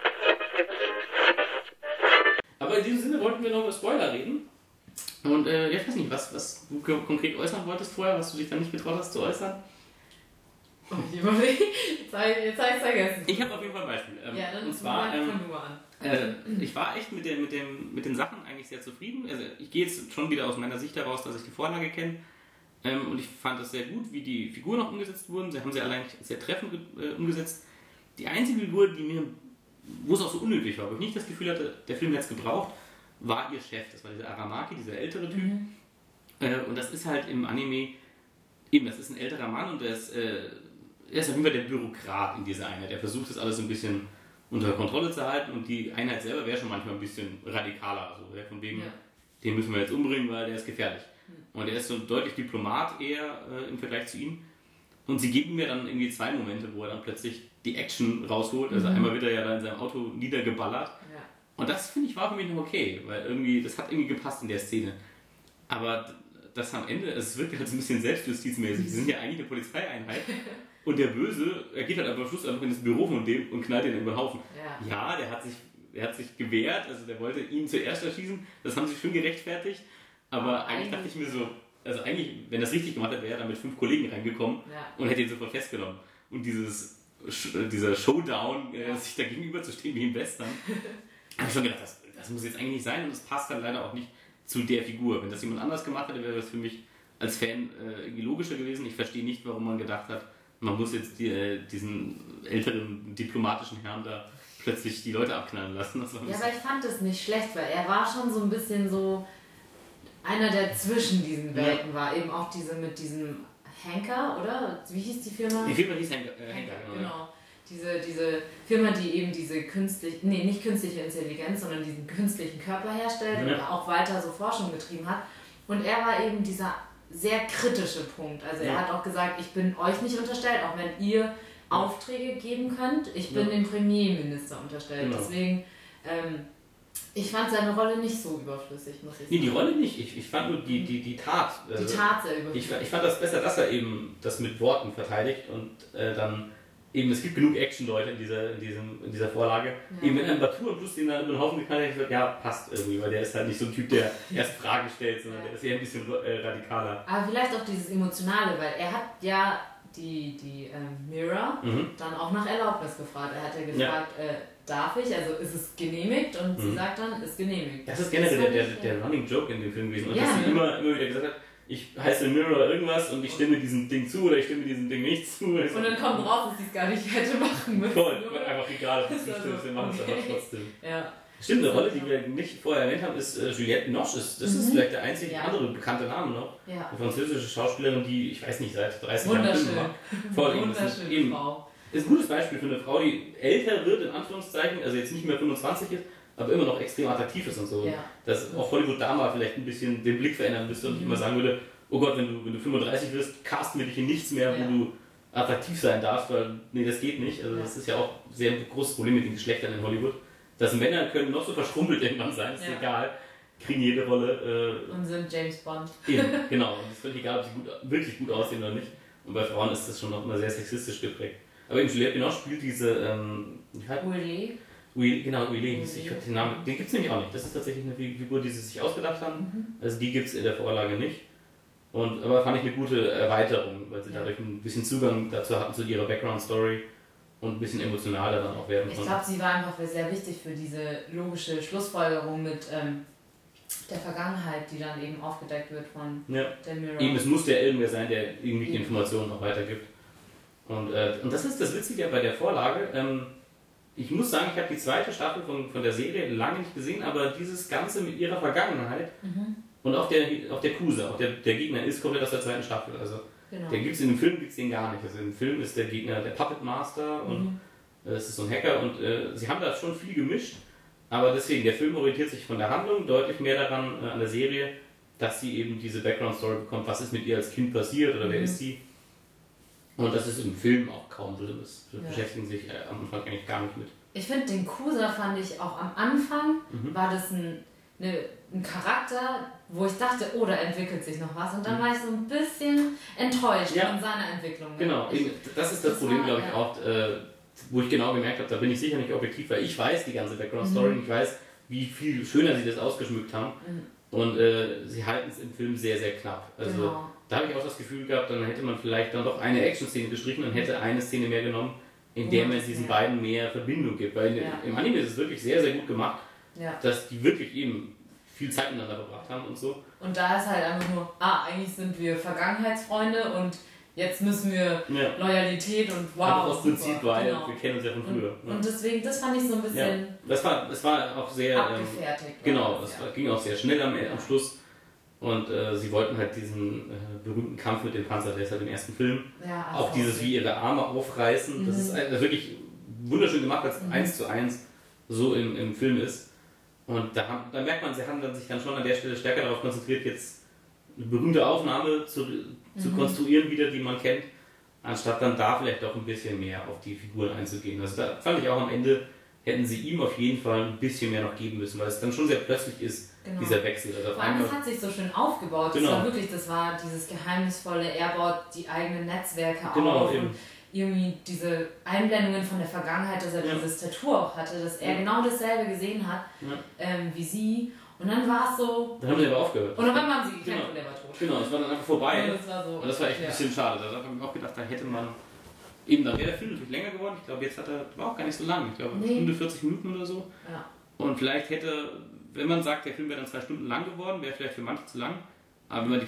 Speaker 1: Aber in diesem Sinne wollten wir noch über Spoiler reden. Und ich weiß nicht, was du konkret äußern wolltest vorher, was du dich dann nicht getraut hast zu äußern.
Speaker 3: Jetzt habe ich es vergessen.
Speaker 1: Ich habe auf jeden Fall ein Beispiel.
Speaker 3: Dann
Speaker 1: und zwar,
Speaker 3: fang du mal
Speaker 1: an. Ich war echt mit den Sachen eigentlich sehr zufrieden. Also ich gehe jetzt schon wieder aus meiner Sicht heraus, dass ich die Vorlage kenne. Und ich fand es sehr gut, wie die Figuren noch umgesetzt wurden. Sie haben sie allein sehr treffend umgesetzt. Die einzige Figur, wo es auch so unnötig war, wo ich nicht das Gefühl hatte, der Film hätte es gebraucht, war ihr Chef. Das war dieser Aramaki, dieser ältere Typ. Und das ist halt im Anime, eben, das ist ein älterer Mann und er ist auf jeden Fall der Bürokrat in dieser Einheit. Er versucht das alles ein bisschen unter Kontrolle zu halten und die Einheit selber wäre schon manchmal ein bisschen radikaler. Also von wegen, den müssen wir jetzt umbringen, weil der ist gefährlich. Und er ist so deutlich Diplomat eher im Vergleich zu ihm. Und sie geben mir dann irgendwie 2 Momente, wo er dann plötzlich die Action rausholt. Also einmal wird er ja da in seinem Auto niedergeballert. Ja. Und das, finde ich, war für mich noch okay, weil irgendwie, das hat irgendwie gepasst in der Szene. Aber das am Ende, es wirkt halt so ein bisschen selbstjustizmäßig. Sie sind ja eigentlich eine Polizeieinheit. Und der Böse, er geht halt am Schluss einfach in das Büro von dem und knallt ihn über den Haufen. Ja, der hat sich gewehrt, also der wollte ihn zuerst erschießen. Das haben sie schön gerechtfertigt. Aber eigentlich dachte ich mir so, also eigentlich, wenn das richtig gemacht hätte, wäre er dann mit 5 Kollegen reingekommen und hätte ihn sofort festgenommen. Und dieser Showdown, sich da gegenüber zu stehen wie im Western, habe ich schon gedacht, das muss jetzt eigentlich nicht sein und es passt dann leider auch nicht zu der Figur. Wenn das jemand anders gemacht hätte, wäre das für mich als Fan irgendwie logischer gewesen. Ich verstehe nicht, warum man gedacht hat, man muss jetzt diesen älteren diplomatischen Herrn da plötzlich die Leute abknallen lassen.
Speaker 3: Ja, aber ich fand es nicht schlecht, weil er war schon so ein bisschen so einer, der zwischen diesen Welten war. Eben auch diese mit diesem Henker, oder? Wie hieß die Firma?
Speaker 1: Die Firma hieß Henker,
Speaker 3: genau. diese Firma, die eben diese nicht künstliche Intelligenz, sondern diesen künstlichen Körper herstellt und auch weiter so Forschung betrieben hat. Und er war eben dieser sehr kritische Punkt. Also er hat auch gesagt, ich bin euch nicht unterstellt, auch wenn ihr Aufträge geben könnt. Ich bin dem Premierminister unterstellt. Genau. Deswegen, ich fand seine Rolle nicht so überflüssig, muss ich sagen.
Speaker 1: Nee, die Rolle nicht. Ich fand nur die Tat.
Speaker 3: Die Tat sehr überflüssig.
Speaker 1: Ich fand das besser, dass er eben das mit Worten verteidigt und dann eben, es gibt genug Action-Leute in dieser Vorlage. Ja. Eben mit einem Batu und plus den da über den Haufen geknallt, ich gesagt, ja, passt irgendwie, weil der ist halt nicht so ein Typ, der erst Fragen stellt, sondern der ist eher ein bisschen radikaler.
Speaker 3: Aber vielleicht auch dieses Emotionale, weil er hat ja die Mira dann auch nach Erlaubnis gefragt. Er hat ja gefragt, darf ich? Also ist es genehmigt? Und sie sagt dann, ist genehmigt.
Speaker 1: Das ist generell der Running Joke in dem Film gewesen. Und dass sie immer wieder gesagt hat, ich heiße Mirror irgendwas und ich stimme diesem Ding zu oder ich stimme diesem Ding nicht zu.
Speaker 3: Und dann kommt raus, dass sie es gar nicht hätte machen müssen.
Speaker 1: Voll, einfach egal, ob du zustimmst, wir machen es aber trotzdem. Ja. Stimmt, eine Rolle, die wir nicht vorher erwähnt haben, ist Juliette Binoche. Das ist vielleicht der einzige andere bekannte Name noch. Ja. Eine französische Schauspielerin, die, ich weiß nicht, seit 30 Jahren Filme macht. Voll, wunderschöne Frau. Ist ein gutes Beispiel für eine Frau, die älter wird, in Anführungszeichen, also jetzt nicht mehr 25 ist, aber immer noch extrem attraktiv ist und so. Ja. Dass auch Hollywood da mal vielleicht ein bisschen den Blick verändern müsste und nicht immer sagen würde, oh Gott, wenn du 35 wirst, casten wir dich in nichts mehr, wo du attraktiv sein darfst, weil, nee, das geht nicht. Also das ist ja auch ein sehr großes Problem mit den Geschlechtern in Hollywood. Dass Männer können noch so verschrumpelt irgendwann sein, ist egal, kriegen jede Rolle.
Speaker 3: Und sind James Bond.
Speaker 1: Eben, genau. Und es ist völlig egal, ob sie wirklich gut aussehen oder nicht. Und bei Frauen ist das schon noch immer sehr sexistisch geprägt. Aber eben Juliette Binoche spielt diese... Willy hieß ich. Den Namen, den gibt es nämlich auch nicht. Das ist tatsächlich eine Figur, die sie sich ausgedacht haben. Also die gibt es in der Vorlage nicht. Aber fand ich eine gute Erweiterung, weil sie dadurch ein bisschen Zugang dazu hatten, zu ihrer Background-Story und ein bisschen emotionaler dann auch werden konnten.
Speaker 3: Ich glaube, sie war einfach sehr wichtig für diese logische Schlussfolgerung mit der Vergangenheit, die dann eben aufgedeckt wird von der Mirror.
Speaker 1: Eben, es muss der irgendwer sein, der irgendwie die Informationen noch weitergibt. Und das ist das Witzige bei der Vorlage. Ich muss sagen, ich habe die zweite Staffel von der Serie lange nicht gesehen, aber dieses Ganze mit ihrer Vergangenheit und auch der Kusa, auch der Gegner ist komplett aus der zweiten Staffel. Also der gibt's in dem Film gibt's den gar nicht. Also im Film ist der Gegner der Puppet Master und es ist so ein Hacker und sie haben da schon viel gemischt, aber deswegen, der Film orientiert sich von der Handlung deutlich mehr daran an der Serie, dass sie eben diese Background Story bekommt, was ist mit ihr als Kind passiert oder wer ist sie. Und das ist im Film auch kaum drin. Das beschäftigen sich am Anfang eigentlich gar nicht mit.
Speaker 3: Ich finde, den Kusa fand ich auch am Anfang, war das ein Charakter, wo ich dachte, oh, da entwickelt sich noch was. Und dann war ich so ein bisschen enttäuscht von seiner Entwicklung.
Speaker 1: Genau, das ist das Problem, glaube ich, auch, wo ich genau gemerkt habe, da bin ich sicher nicht objektiv, weil ich weiß die ganze Background-Story und ich weiß, wie viel schöner sie das ausgeschmückt haben. Und sie halten es im Film sehr, sehr knapp. Also da habe ich auch das Gefühl gehabt, dann hätte man vielleicht dann doch eine Action-Szene gestrichen und hätte eine Szene mehr genommen, in der man diesen beiden mehr Verbindung gibt. Weil im Anime ist es wirklich sehr, sehr gut gemacht, dass die wirklich eben viel Zeit miteinander verbracht haben und so.
Speaker 3: Und da ist halt einfach nur, eigentlich sind wir Vergangenheitsfreunde und jetzt müssen wir Loyalität und
Speaker 1: wow. Aus Prinzip, weil wir kennen uns ja von früher.
Speaker 3: Und deswegen, das fand ich so ein bisschen
Speaker 1: das war auch sehr
Speaker 3: abgefertigt.
Speaker 1: Genau, es ging auch sehr schnell am Schluss. Und sie wollten halt diesen berühmten Kampf mit dem Panzer, der ist halt im ersten Film. Auch dieses wie ihre Arme aufreißen, das ist wirklich wunderschön gemacht, als 1:1 so im Film ist. Und da merkt man, sie haben sich dann schon an der Stelle stärker darauf konzentriert, jetzt eine berühmte Aufnahme zu konstruieren wieder, die man kennt, anstatt dann da vielleicht doch ein bisschen mehr auf die Figuren einzugehen. Also da fand ich auch am Ende, hätten sie ihm auf jeden Fall ein bisschen mehr noch geben müssen, weil es dann schon sehr plötzlich ist, dieser Wechsel. Also
Speaker 3: vor allem, das hat sich so schön aufgebaut. Das war dieses geheimnisvolle, er baut die eigenen Netzwerke auf. Und irgendwie diese Einblendungen von der Vergangenheit, dass er dieses Tattoo auch hatte, dass er genau dasselbe gesehen hat wie sie. Und dann war es so...
Speaker 1: Dann haben sie aber aufgehört.
Speaker 3: Und dann haben sie gekämpft und der war tot.
Speaker 1: Genau, es war dann einfach vorbei.
Speaker 3: Und
Speaker 1: das war echt ein bisschen schade. Da habe ich auch gedacht, da hätte man... Eben, dann wäre der Film natürlich länger geworden. Ich glaube, jetzt war auch gar nicht so lang. Ich glaube, eine Stunde 40 Minuten oder so.
Speaker 3: Ja.
Speaker 1: Und vielleicht hätte, wenn man sagt, der Film wäre dann 2 Stunden lang geworden, wäre vielleicht für manche zu lang. Aber wenn man die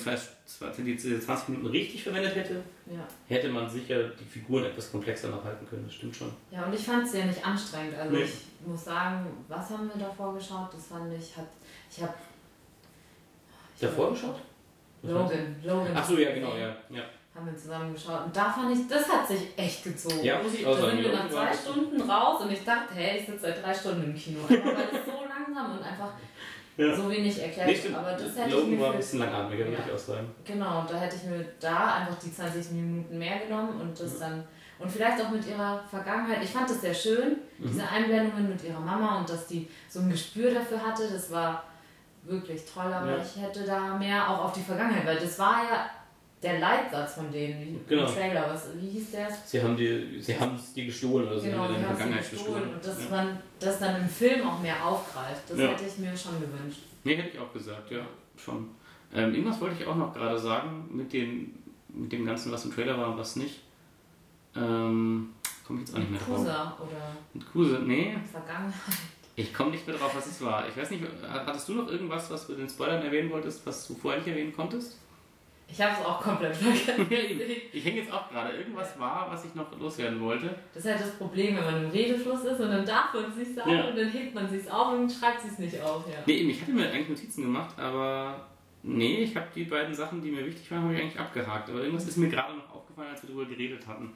Speaker 1: 20 Minuten richtig verwendet hätte, hätte man sicher die Figuren etwas komplexer noch halten können. Das stimmt schon.
Speaker 3: Ja, und ich fand es ja nicht anstrengend. Also ich muss sagen, was haben wir davor geschaut? Das fand ich,
Speaker 1: davor geschaut?
Speaker 3: Logan.
Speaker 1: Ach so, ja, genau, ja.
Speaker 3: haben wir zusammen geschaut. Und da fand ich, das hat sich echt gezogen.
Speaker 1: Ja, muss ich auch
Speaker 3: da
Speaker 1: sagen.
Speaker 3: sind wir nach 2 Stunden raus und ich dachte, hey, ich sitze seit 3 Stunden im Kino. Einfach weil es so langsam und einfach so wenig erklärt wird. Aber das hätte ich mir
Speaker 1: war ein bisschen langatmiger, würde ich auch sagen.
Speaker 3: Genau, und da hätte ich mir da einfach die 20 Minuten mehr genommen und das dann. Und vielleicht auch mit ihrer Vergangenheit. Ich fand das sehr schön, diese Einblendungen mit ihrer Mama und dass die so ein Gespür dafür hatte. Das war wirklich toll, aber ich hätte da mehr auch auf die Vergangenheit, weil das war ja der Leitsatz von denen im Trailer. Wie hieß der?
Speaker 1: Sie haben es dir gestohlen oder so,
Speaker 3: genau,
Speaker 1: in der Vergangenheit gestohlen.
Speaker 3: Und dass man das dann im Film auch mehr aufgreift, das hätte ich mir schon gewünscht.
Speaker 1: Nee, hätte ich auch gesagt, ja, schon. Irgendwas wollte ich auch noch gerade sagen mit dem Ganzen, was im Trailer war und was nicht. Komme ich jetzt auch nicht mehr drauf. Mit Kusa, nee.
Speaker 3: Vergangenheit.
Speaker 1: Ich komme nicht mehr drauf, was es war. Ich weiß nicht, hattest du noch irgendwas, was du in den Spoilern erwähnen wolltest, was du vorher nicht erwähnen konntest?
Speaker 3: Ich habe es auch komplett vergessen.
Speaker 1: Ich hänge jetzt auch gerade. Irgendwas war, was ich noch loswerden wollte.
Speaker 3: Das ist halt das Problem, wenn man im Redefluss ist und dann darf man es nicht sagen und dann hebt man es auf und schreibt es nicht auf. Ja.
Speaker 1: Nee, ich hatte mir eigentlich Notizen gemacht, aber nee, ich habe die beiden Sachen, die mir wichtig waren, habe ich eigentlich abgehakt. Aber irgendwas ist mir gerade noch aufgefallen, als wir darüber geredet hatten.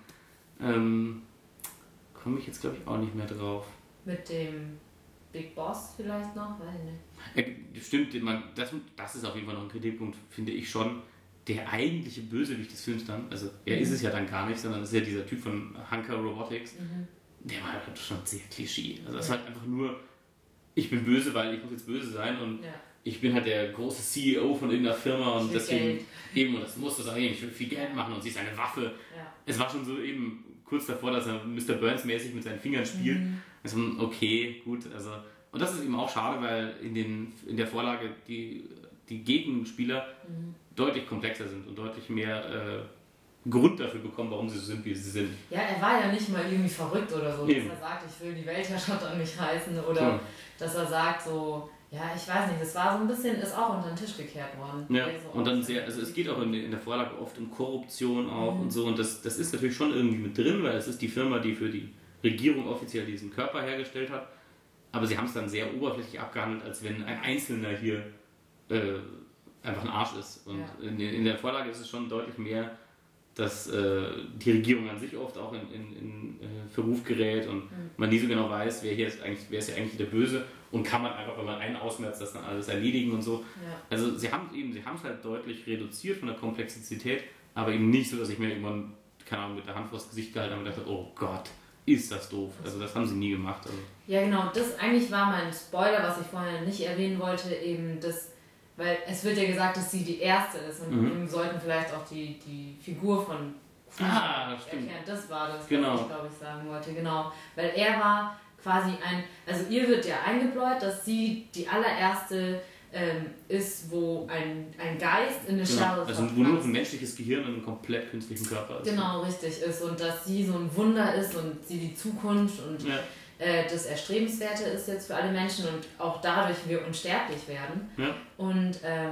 Speaker 1: Komme ich jetzt, glaube ich, auch nicht mehr drauf.
Speaker 3: Mit dem Big Boss vielleicht noch? Weiß ich
Speaker 1: nicht. Stimmt, das ist auf jeden Fall noch ein Kritikpunkt, finde ich schon. Der eigentliche Bösewicht des Films dann, also er ist es ja dann gar nicht, sondern es ist ja dieser Typ von Hunker Robotics, der war halt schon sehr Klischee. Also es war halt einfach nur, ich bin böse, weil ich muss jetzt böse sein und ich bin halt der große CEO von irgendeiner Firma und deswegen eben, und das muss das auch eben, ich will viel Geld machen und sie ist eine Waffe. Ja. Es war schon so eben kurz davor, dass er Mr. Burns mäßig mit seinen Fingern spielt. Also okay, gut, also und das ist eben auch schade, weil in der Vorlage die Gegenspieler deutlich komplexer sind und deutlich mehr Grund dafür bekommen, warum sie so sind, wie sie sind.
Speaker 3: Ja, er war ja nicht mal irgendwie verrückt oder so, dass er sagt, ich will die Weltherrschaft an mich reißen oder dass er sagt so, ja, ich weiß nicht, das war so ein bisschen, ist auch unter den Tisch gekehrt worden.
Speaker 1: Ja, so und dann also es geht auch in der Vorlage oft um Korruption auch und so und das ist natürlich schon irgendwie mit drin, weil es ist die Firma, die für die Regierung offiziell diesen Körper hergestellt hat, aber sie haben es dann sehr oberflächlich abgehandelt, als wenn ein Einzelner hier einfach ein Arsch ist. Und in der Vorlage ist es schon deutlich mehr, dass die Regierung an sich oft auch in Verruf gerät und man nie so genau weiß, wer ist ja eigentlich der Böse und kann man einfach, wenn man einen ausmerzt, das dann alles erledigen und so. Ja. Also sie haben es halt deutlich reduziert von der Komplexität, aber eben nicht so, dass ich mir irgendwann, keine Ahnung, mit der Hand vors Gesicht gehalten habe und dachte, oh Gott, ist das doof. Also das haben sie nie gemacht. Also.
Speaker 3: Ja genau, das eigentlich war mein Spoiler, was ich vorher nicht erwähnen wollte, eben das. Weil es wird ja gesagt, dass sie die Erste ist und wir sollten vielleicht auch die Figur von erklären. Das war das, was ich glaube ich sagen wollte. Genau. Weil er war quasi also ihr wird ja eingebläut, dass sie die allererste ist, wo ein Geist in eine Shell
Speaker 1: also wo nur ein menschliches Gehirn in einem komplett künstlichen Körper ist.
Speaker 3: Genau, richtig ist und dass sie so ein Wunder ist und sie die Zukunft und das Erstrebenswerte ist jetzt für alle Menschen und auch dadurch wir unsterblich werden. Ja. Und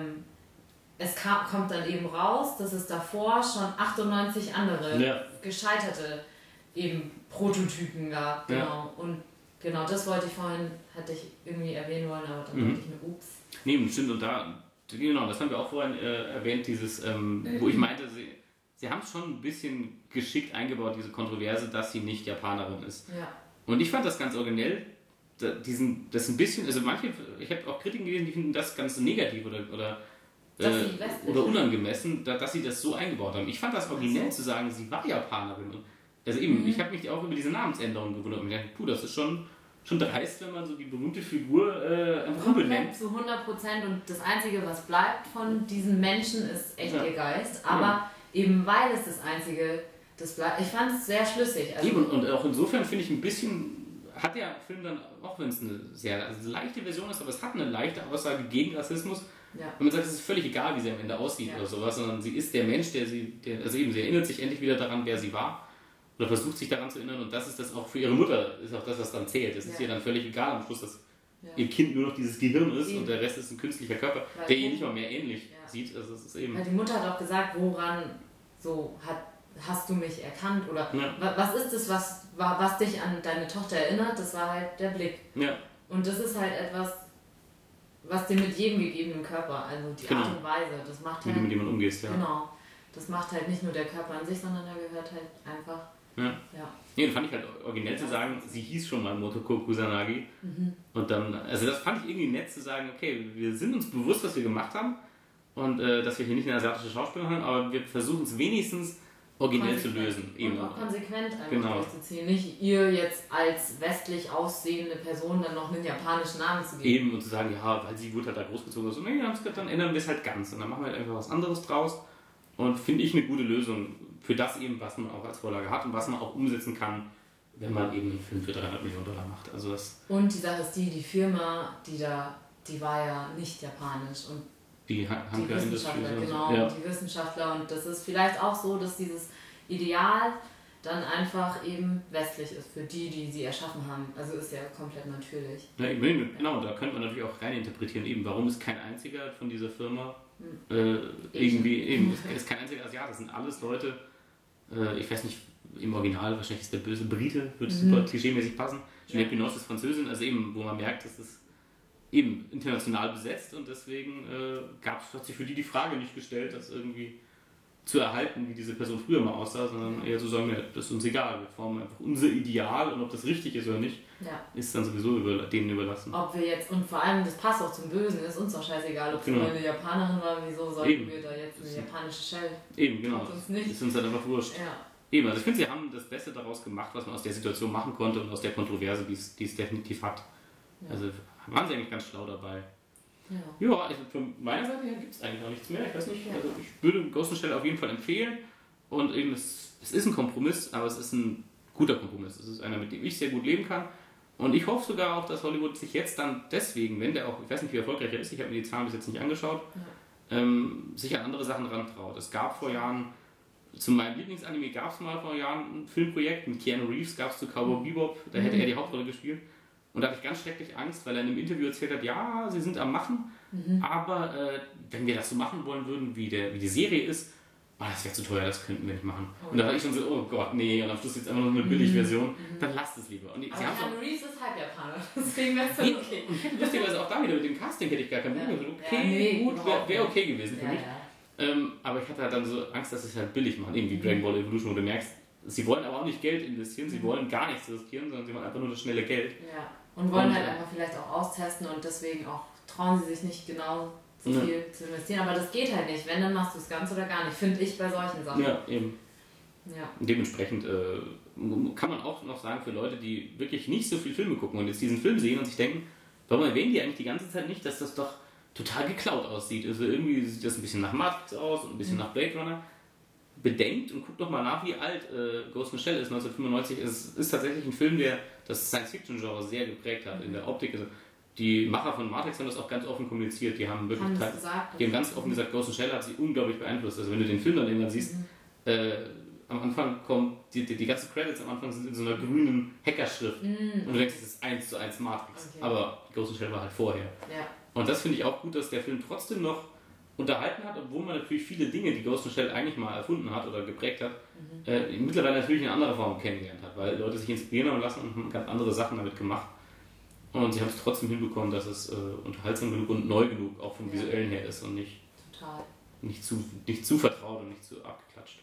Speaker 3: es kommt dann eben raus, dass es davor schon 98 andere gescheiterte eben Prototypen gab. Genau. Ja. Und genau das hatte ich irgendwie erwähnen wollen, aber dann dachte ich mir, ups.
Speaker 1: Nee, stimmt, und das haben wir auch vorhin erwähnt, dieses, wo ich meinte, sie haben es schon ein bisschen geschickt eingebaut, diese Kontroverse, dass sie nicht Japanerin ist. Ja. Und ich fand das ganz originell, das ein bisschen, also ich habe auch Kritiken gelesen, die finden das ganz negativ oder unangemessen, dass sie das so eingebaut haben. Ich fand das originell zu sagen, sie war Japanerin. Und also eben, ich habe mich auch über diese Namensänderung gewundert und gedacht, das ist schon dreist, wenn man so die berühmte Figur einfach umbenennt.
Speaker 3: Zu 100% und das Einzige, was bleibt von diesen Menschen, ist echt ihr Geist. Aber eben weil es das Einzige ich fand es sehr schlüssig. Also
Speaker 1: und auch insofern finde ich ein bisschen, hat der Film dann, auch wenn es eine sehr leichte Version ist, aber es hat eine leichte Aussage gegen Rassismus. Ja. Wenn man sagt, es ist völlig egal, wie sie am Ende aussieht oder sowas, sondern sie ist der Mensch, sie erinnert sich endlich wieder daran, wer sie war oder versucht sich daran zu erinnern und das ist das auch für ihre Mutter, ist auch das, was dann zählt. Es ist ihr dann völlig egal am Schluss, dass ihr Kind nur noch dieses Gehirn ist und der Rest ist ein künstlicher Körper, der ihr nicht mal mehr ähnlich sieht. Also es ist eben.
Speaker 3: Weil die Mutter hat auch gesagt, woran hast du mich erkannt oder was ist es, was dich an deine Tochter erinnert? Das war halt der Blick. Ja. Und das ist halt etwas, was dir mit jedem gegebenen Körper, also die Art und Weise, das macht
Speaker 1: halt... Wie du mit jemandem umgehst, ja.
Speaker 3: Genau. das macht halt nicht nur der Körper an sich, sondern da gehört halt einfach...
Speaker 1: Ja. Nee, das fand ich halt originell zu sagen, sie hieß schon mal Motoko Kusanagi. Und dann, also das fand ich irgendwie nett zu sagen, okay, wir sind uns bewusst, was wir gemacht haben und dass wir hier nicht eine asiatische Schauspielerin haben, aber wir versuchen es wenigstens originell zu lösen.
Speaker 3: Und auch konsequent einfach
Speaker 1: genau.
Speaker 3: durchzuziehen. Nicht ihr jetzt als westlich aussehende Person dann noch einen japanischen Namen zu geben.
Speaker 1: Eben, und zu sagen, ja, weil sie wurde halt da großgezogen. So, nee, dann ändern wir es halt ganz und dann machen wir halt einfach was anderes draus. Und finde ich eine gute Lösung für das eben, was man auch als Vorlage hat und was man auch umsetzen kann, wenn man eben einen Film für 300 Millionen Dollar macht. Also das
Speaker 3: und die Sache ist die Firma, die war ja nicht japanisch. Und
Speaker 1: die Hanker Industries.
Speaker 3: Genau, ja. Die Wissenschaftler. Und das ist vielleicht auch so, dass dieses Ideal dann einfach eben westlich ist für die sie erschaffen haben. Also ist ja komplett natürlich.
Speaker 1: Ja, genau, da könnte man natürlich auch rein interpretieren, eben, warum ist kein einziger von dieser Firma irgendwie, eben, es ist kein einziger Asiat, das sind alles Leute, ich weiß nicht, im Original wahrscheinlich ist der böse Brite, wird super klischeemäßig passen. Jeanette Binoche ist Französin, also eben, wo man merkt, dass es eben international besetzt und deswegen hat sich für die Frage nicht gestellt, das irgendwie zu erhalten, wie diese Person früher mal aussah, sondern eher zu sagen, ja, das ist uns egal, wir formen einfach unser Ideal und ob das richtig ist oder nicht, ist dann sowieso denen überlassen.
Speaker 3: Ob wir jetzt, und vor allem, das passt auch zum Bösen, ist uns doch scheißegal, ob es nur eine Japanerin war, wieso sollten wir da jetzt eine japanische Shell?
Speaker 1: Eben, genau.
Speaker 3: Uns nicht.
Speaker 1: Ist uns halt einfach wurscht.
Speaker 3: Ja.
Speaker 1: Eben, also ich finde, sie haben das Beste daraus gemacht, was man aus der Situation machen konnte und aus der Kontroverse, die es definitiv hat. Ja. Also waren sie eigentlich ganz schlau dabei. Ja, also von meiner Seite her gibt es eigentlich auch nichts mehr. Ich weiß nicht, also ich würde Ghost in the Shell auf jeden Fall empfehlen. Und eben, es ist ein Kompromiss, aber es ist ein guter Kompromiss. Es ist einer, mit dem ich sehr gut leben kann. Und ich hoffe sogar auch, dass Hollywood sich jetzt dann deswegen, wenn der auch, ich weiß nicht, wie erfolgreich er ist, ich habe mir die Zahlen bis jetzt nicht angeschaut, sich an andere Sachen rantraut. Es gab vor Jahren, zu meinem Lieblingsanime gab es mal vor Jahren ein Filmprojekt mit Keanu Reeves, gab es zu Cowboy Bebop, da hätte er die Hauptrolle gespielt. Und da hatte ich ganz schrecklich Angst, weil er in einem Interview erzählt hat, ja, sie sind am Machen, aber wenn wir das so machen wollen würden, wie die Serie ist, das wäre zu teuer, das könnten wir nicht machen. Und da war ich schon so, oh Gott, nee, und am Schluss jetzt einfach nur eine Billigversion, dann lasst es lieber. Und
Speaker 3: aber Keanu Reeves ist halb Japaner, deswegen wäre es dann okay.
Speaker 1: Und lustigerweise auch da wieder mit dem Casting hätte ich gar keinen Problem. Okay, gut, wäre okay gewesen für mich. Aber ich hatte halt dann so Angst, dass sie es halt billig machen, eben wie Dragon Ball Evolution, wo du merkst, sie wollen aber auch nicht Geld investieren, sie wollen gar nichts riskieren, sondern sie wollen einfach nur das schnelle Geld.
Speaker 3: Ja. Und wollen halt einfach vielleicht auch austesten und deswegen auch trauen sie sich nicht genau so viel zu investieren. Aber das geht halt nicht. Wenn, dann machst du es ganz oder gar nicht, finde ich bei solchen Sachen.
Speaker 1: Ja, eben.
Speaker 3: Ja.
Speaker 1: Dementsprechend kann man auch noch sagen, für Leute, die wirklich nicht so viel Filme gucken und jetzt diesen Film sehen und sich denken, warum erwähnen die eigentlich die ganze Zeit nicht, dass das doch total geklaut aussieht. Also irgendwie sieht das ein bisschen nach Matrix aus und ein bisschen nach Blade Runner. Bedenkt und guckt doch mal nach, wie alt Ghost in the Shell ist. 1995 ist tatsächlich ein Film, der das Science-Fiction-Genre sehr geprägt hat in der Optik. Also die Macher von Matrix haben das auch ganz offen kommuniziert. Die haben wirklich die haben ganz offen gesagt, Ghost in the Shell hat sie unglaublich beeinflusst. Also wenn du den Film dann irgendwann siehst, am Anfang kommen die ganzen Credits am Anfang sind in so einer grünen Hackerschrift und du denkst, das ist 1:1 Matrix. Okay. Aber Ghost in the Shell war halt vorher. Ja. Und das finde ich auch gut, dass der Film trotzdem noch unterhalten hat, obwohl man natürlich viele Dinge, die Ghost in the Shell eigentlich mal erfunden hat oder geprägt hat, mittlerweile natürlich in anderer Form kennengelernt hat, weil Leute sich inspirieren haben lassen und haben ganz andere Sachen damit gemacht. Und sie haben es trotzdem hinbekommen, dass es unterhaltsam genug und neu genug auch vom Visuellen her ist und nicht zu vertraut und nicht zu abgeklatscht.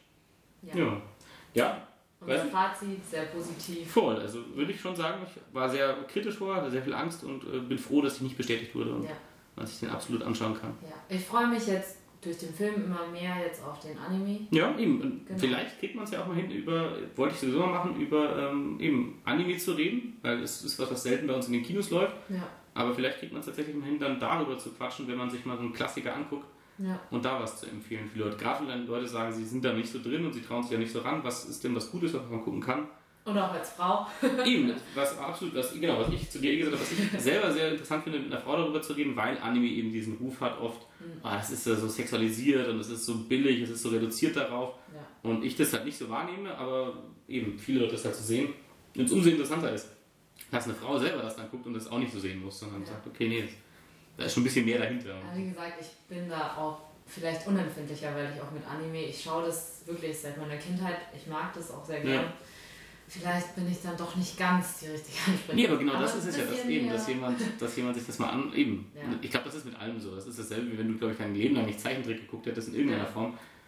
Speaker 1: Ja.
Speaker 3: Und das Fazit sehr positiv.
Speaker 1: Voll, also würde ich schon sagen, ich war sehr kritisch vorher, hatte sehr viel Angst und bin froh, dass ich nicht bestätigt wurde und man sich den absolut anschauen kann.
Speaker 3: Ja. Ich freue mich jetzt durch den Film immer mehr jetzt auf den Anime.
Speaker 1: Ja, eben. Und vielleicht kriegt man es ja auch mal hin, wollte ich sowieso mal machen, über eben Anime zu reden, weil es ist was selten bei uns in den Kinos läuft. Ja. Aber vielleicht kriegt man es tatsächlich mal hin, dann darüber zu quatschen, wenn man sich mal so einen Klassiker anguckt und da was zu empfehlen für Leute. Gerade wenn Leute sagen, sie sind da nicht so drin und sie trauen sich ja nicht so ran, was ist denn was Gutes, was man gucken kann?
Speaker 3: Und auch als Frau.
Speaker 1: Eben, was ich zu dir gesagt habe, was ich selber sehr interessant finde, mit einer Frau darüber zu reden, weil Anime eben diesen Ruf hat oft, das ist ja so sexualisiert und es ist so billig, es ist so reduziert darauf. Ja. Und ich das halt nicht so wahrnehme, aber eben viele Leute das halt so sehen. Und es umso interessanter ist, dass eine Frau selber das dann guckt und das auch nicht so sehen muss, sondern sagt, okay, nee, da ist schon ein bisschen mehr dahinter.
Speaker 3: Ja, wie gesagt, ich bin da auch vielleicht unempfindlicher, weil ich auch mit Anime, ich schaue das wirklich seit meiner Kindheit, ich mag das auch sehr gerne. Ja. Vielleicht bin ich dann doch nicht ganz die richtige Ansprechpartnerin.
Speaker 1: Nee, aber genau das ist es ja, dass jemand sich das mal eben. Ja. Ich glaube, das ist mit allem so. Das ist dasselbe, wie wenn du, glaube ich, dein Leben lang nicht Zeichentrick geguckt hättest in irgendeiner Form.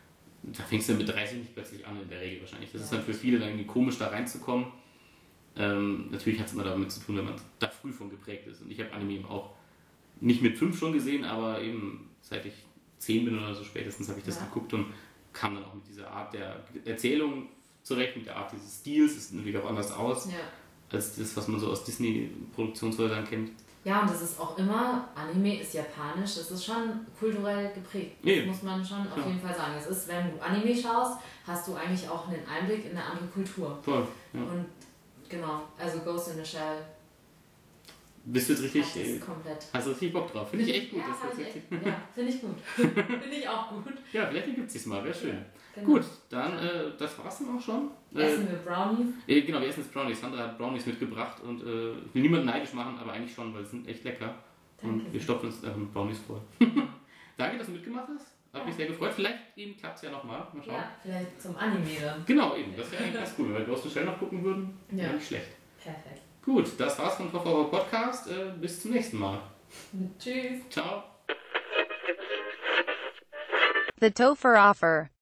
Speaker 1: da fängst du mit 30 nicht plötzlich an in der Regel wahrscheinlich. Das ist dann für viele dann irgendwie komisch, da reinzukommen. Natürlich hat es immer damit zu tun, wenn man da früh von geprägt ist. Und ich habe Anime eben auch nicht mit 5 schon gesehen, aber eben seit ich 10 bin oder so spätestens habe ich das geguckt und kam dann auch mit dieser Art der Erzählung zurecht, mit der Art dieses Stils. Es sieht natürlich auch anders aus als das, was man so aus Disney-Produktionshäusern kennt.
Speaker 3: Ja, und das ist auch immer, Anime ist japanisch, das ist schon kulturell geprägt. Das muss man schon auf jeden Fall sagen. Es ist, wenn du Anime schaust, hast du eigentlich auch einen Einblick in eine andere Kultur.
Speaker 1: Voll, ja.
Speaker 3: Und genau, also Ghost in the Shell.
Speaker 1: Bist du jetzt richtig?
Speaker 3: Komplett.
Speaker 1: Hast du richtig Bock drauf? Finde ich echt gut.
Speaker 3: Ja, finde ich gut. Finde ich auch gut.
Speaker 1: Ja, vielleicht gibt es diesmal, wäre schön.
Speaker 3: Ja, genau.
Speaker 1: Gut, dann das war's dann auch schon.
Speaker 3: Essen wir Brownies?
Speaker 1: Genau, wir essen jetzt Brownies. Sandra hat Brownies mitgebracht und ich will niemanden neidisch machen, aber eigentlich schon, weil sie sind echt lecker.
Speaker 3: Danke.
Speaker 1: Und wir stopfen uns mit Brownies voll. Danke, dass du mitgemacht hast. Hat mich sehr gefreut. Vielleicht eben klappt es ja nochmal. Mal schauen.
Speaker 3: Ja, vielleicht zum Anime dann.
Speaker 1: Genau, eben. Das wäre eigentlich ganz cool. Wenn wir Ghost in the Shell noch gucken würden, wäre nicht schlecht.
Speaker 3: Perfekt.
Speaker 1: Gut, das war's von Top Our Podcast. Bis zum nächsten Mal.
Speaker 3: Tschüss.
Speaker 1: Ciao.
Speaker 4: The Topher Offer.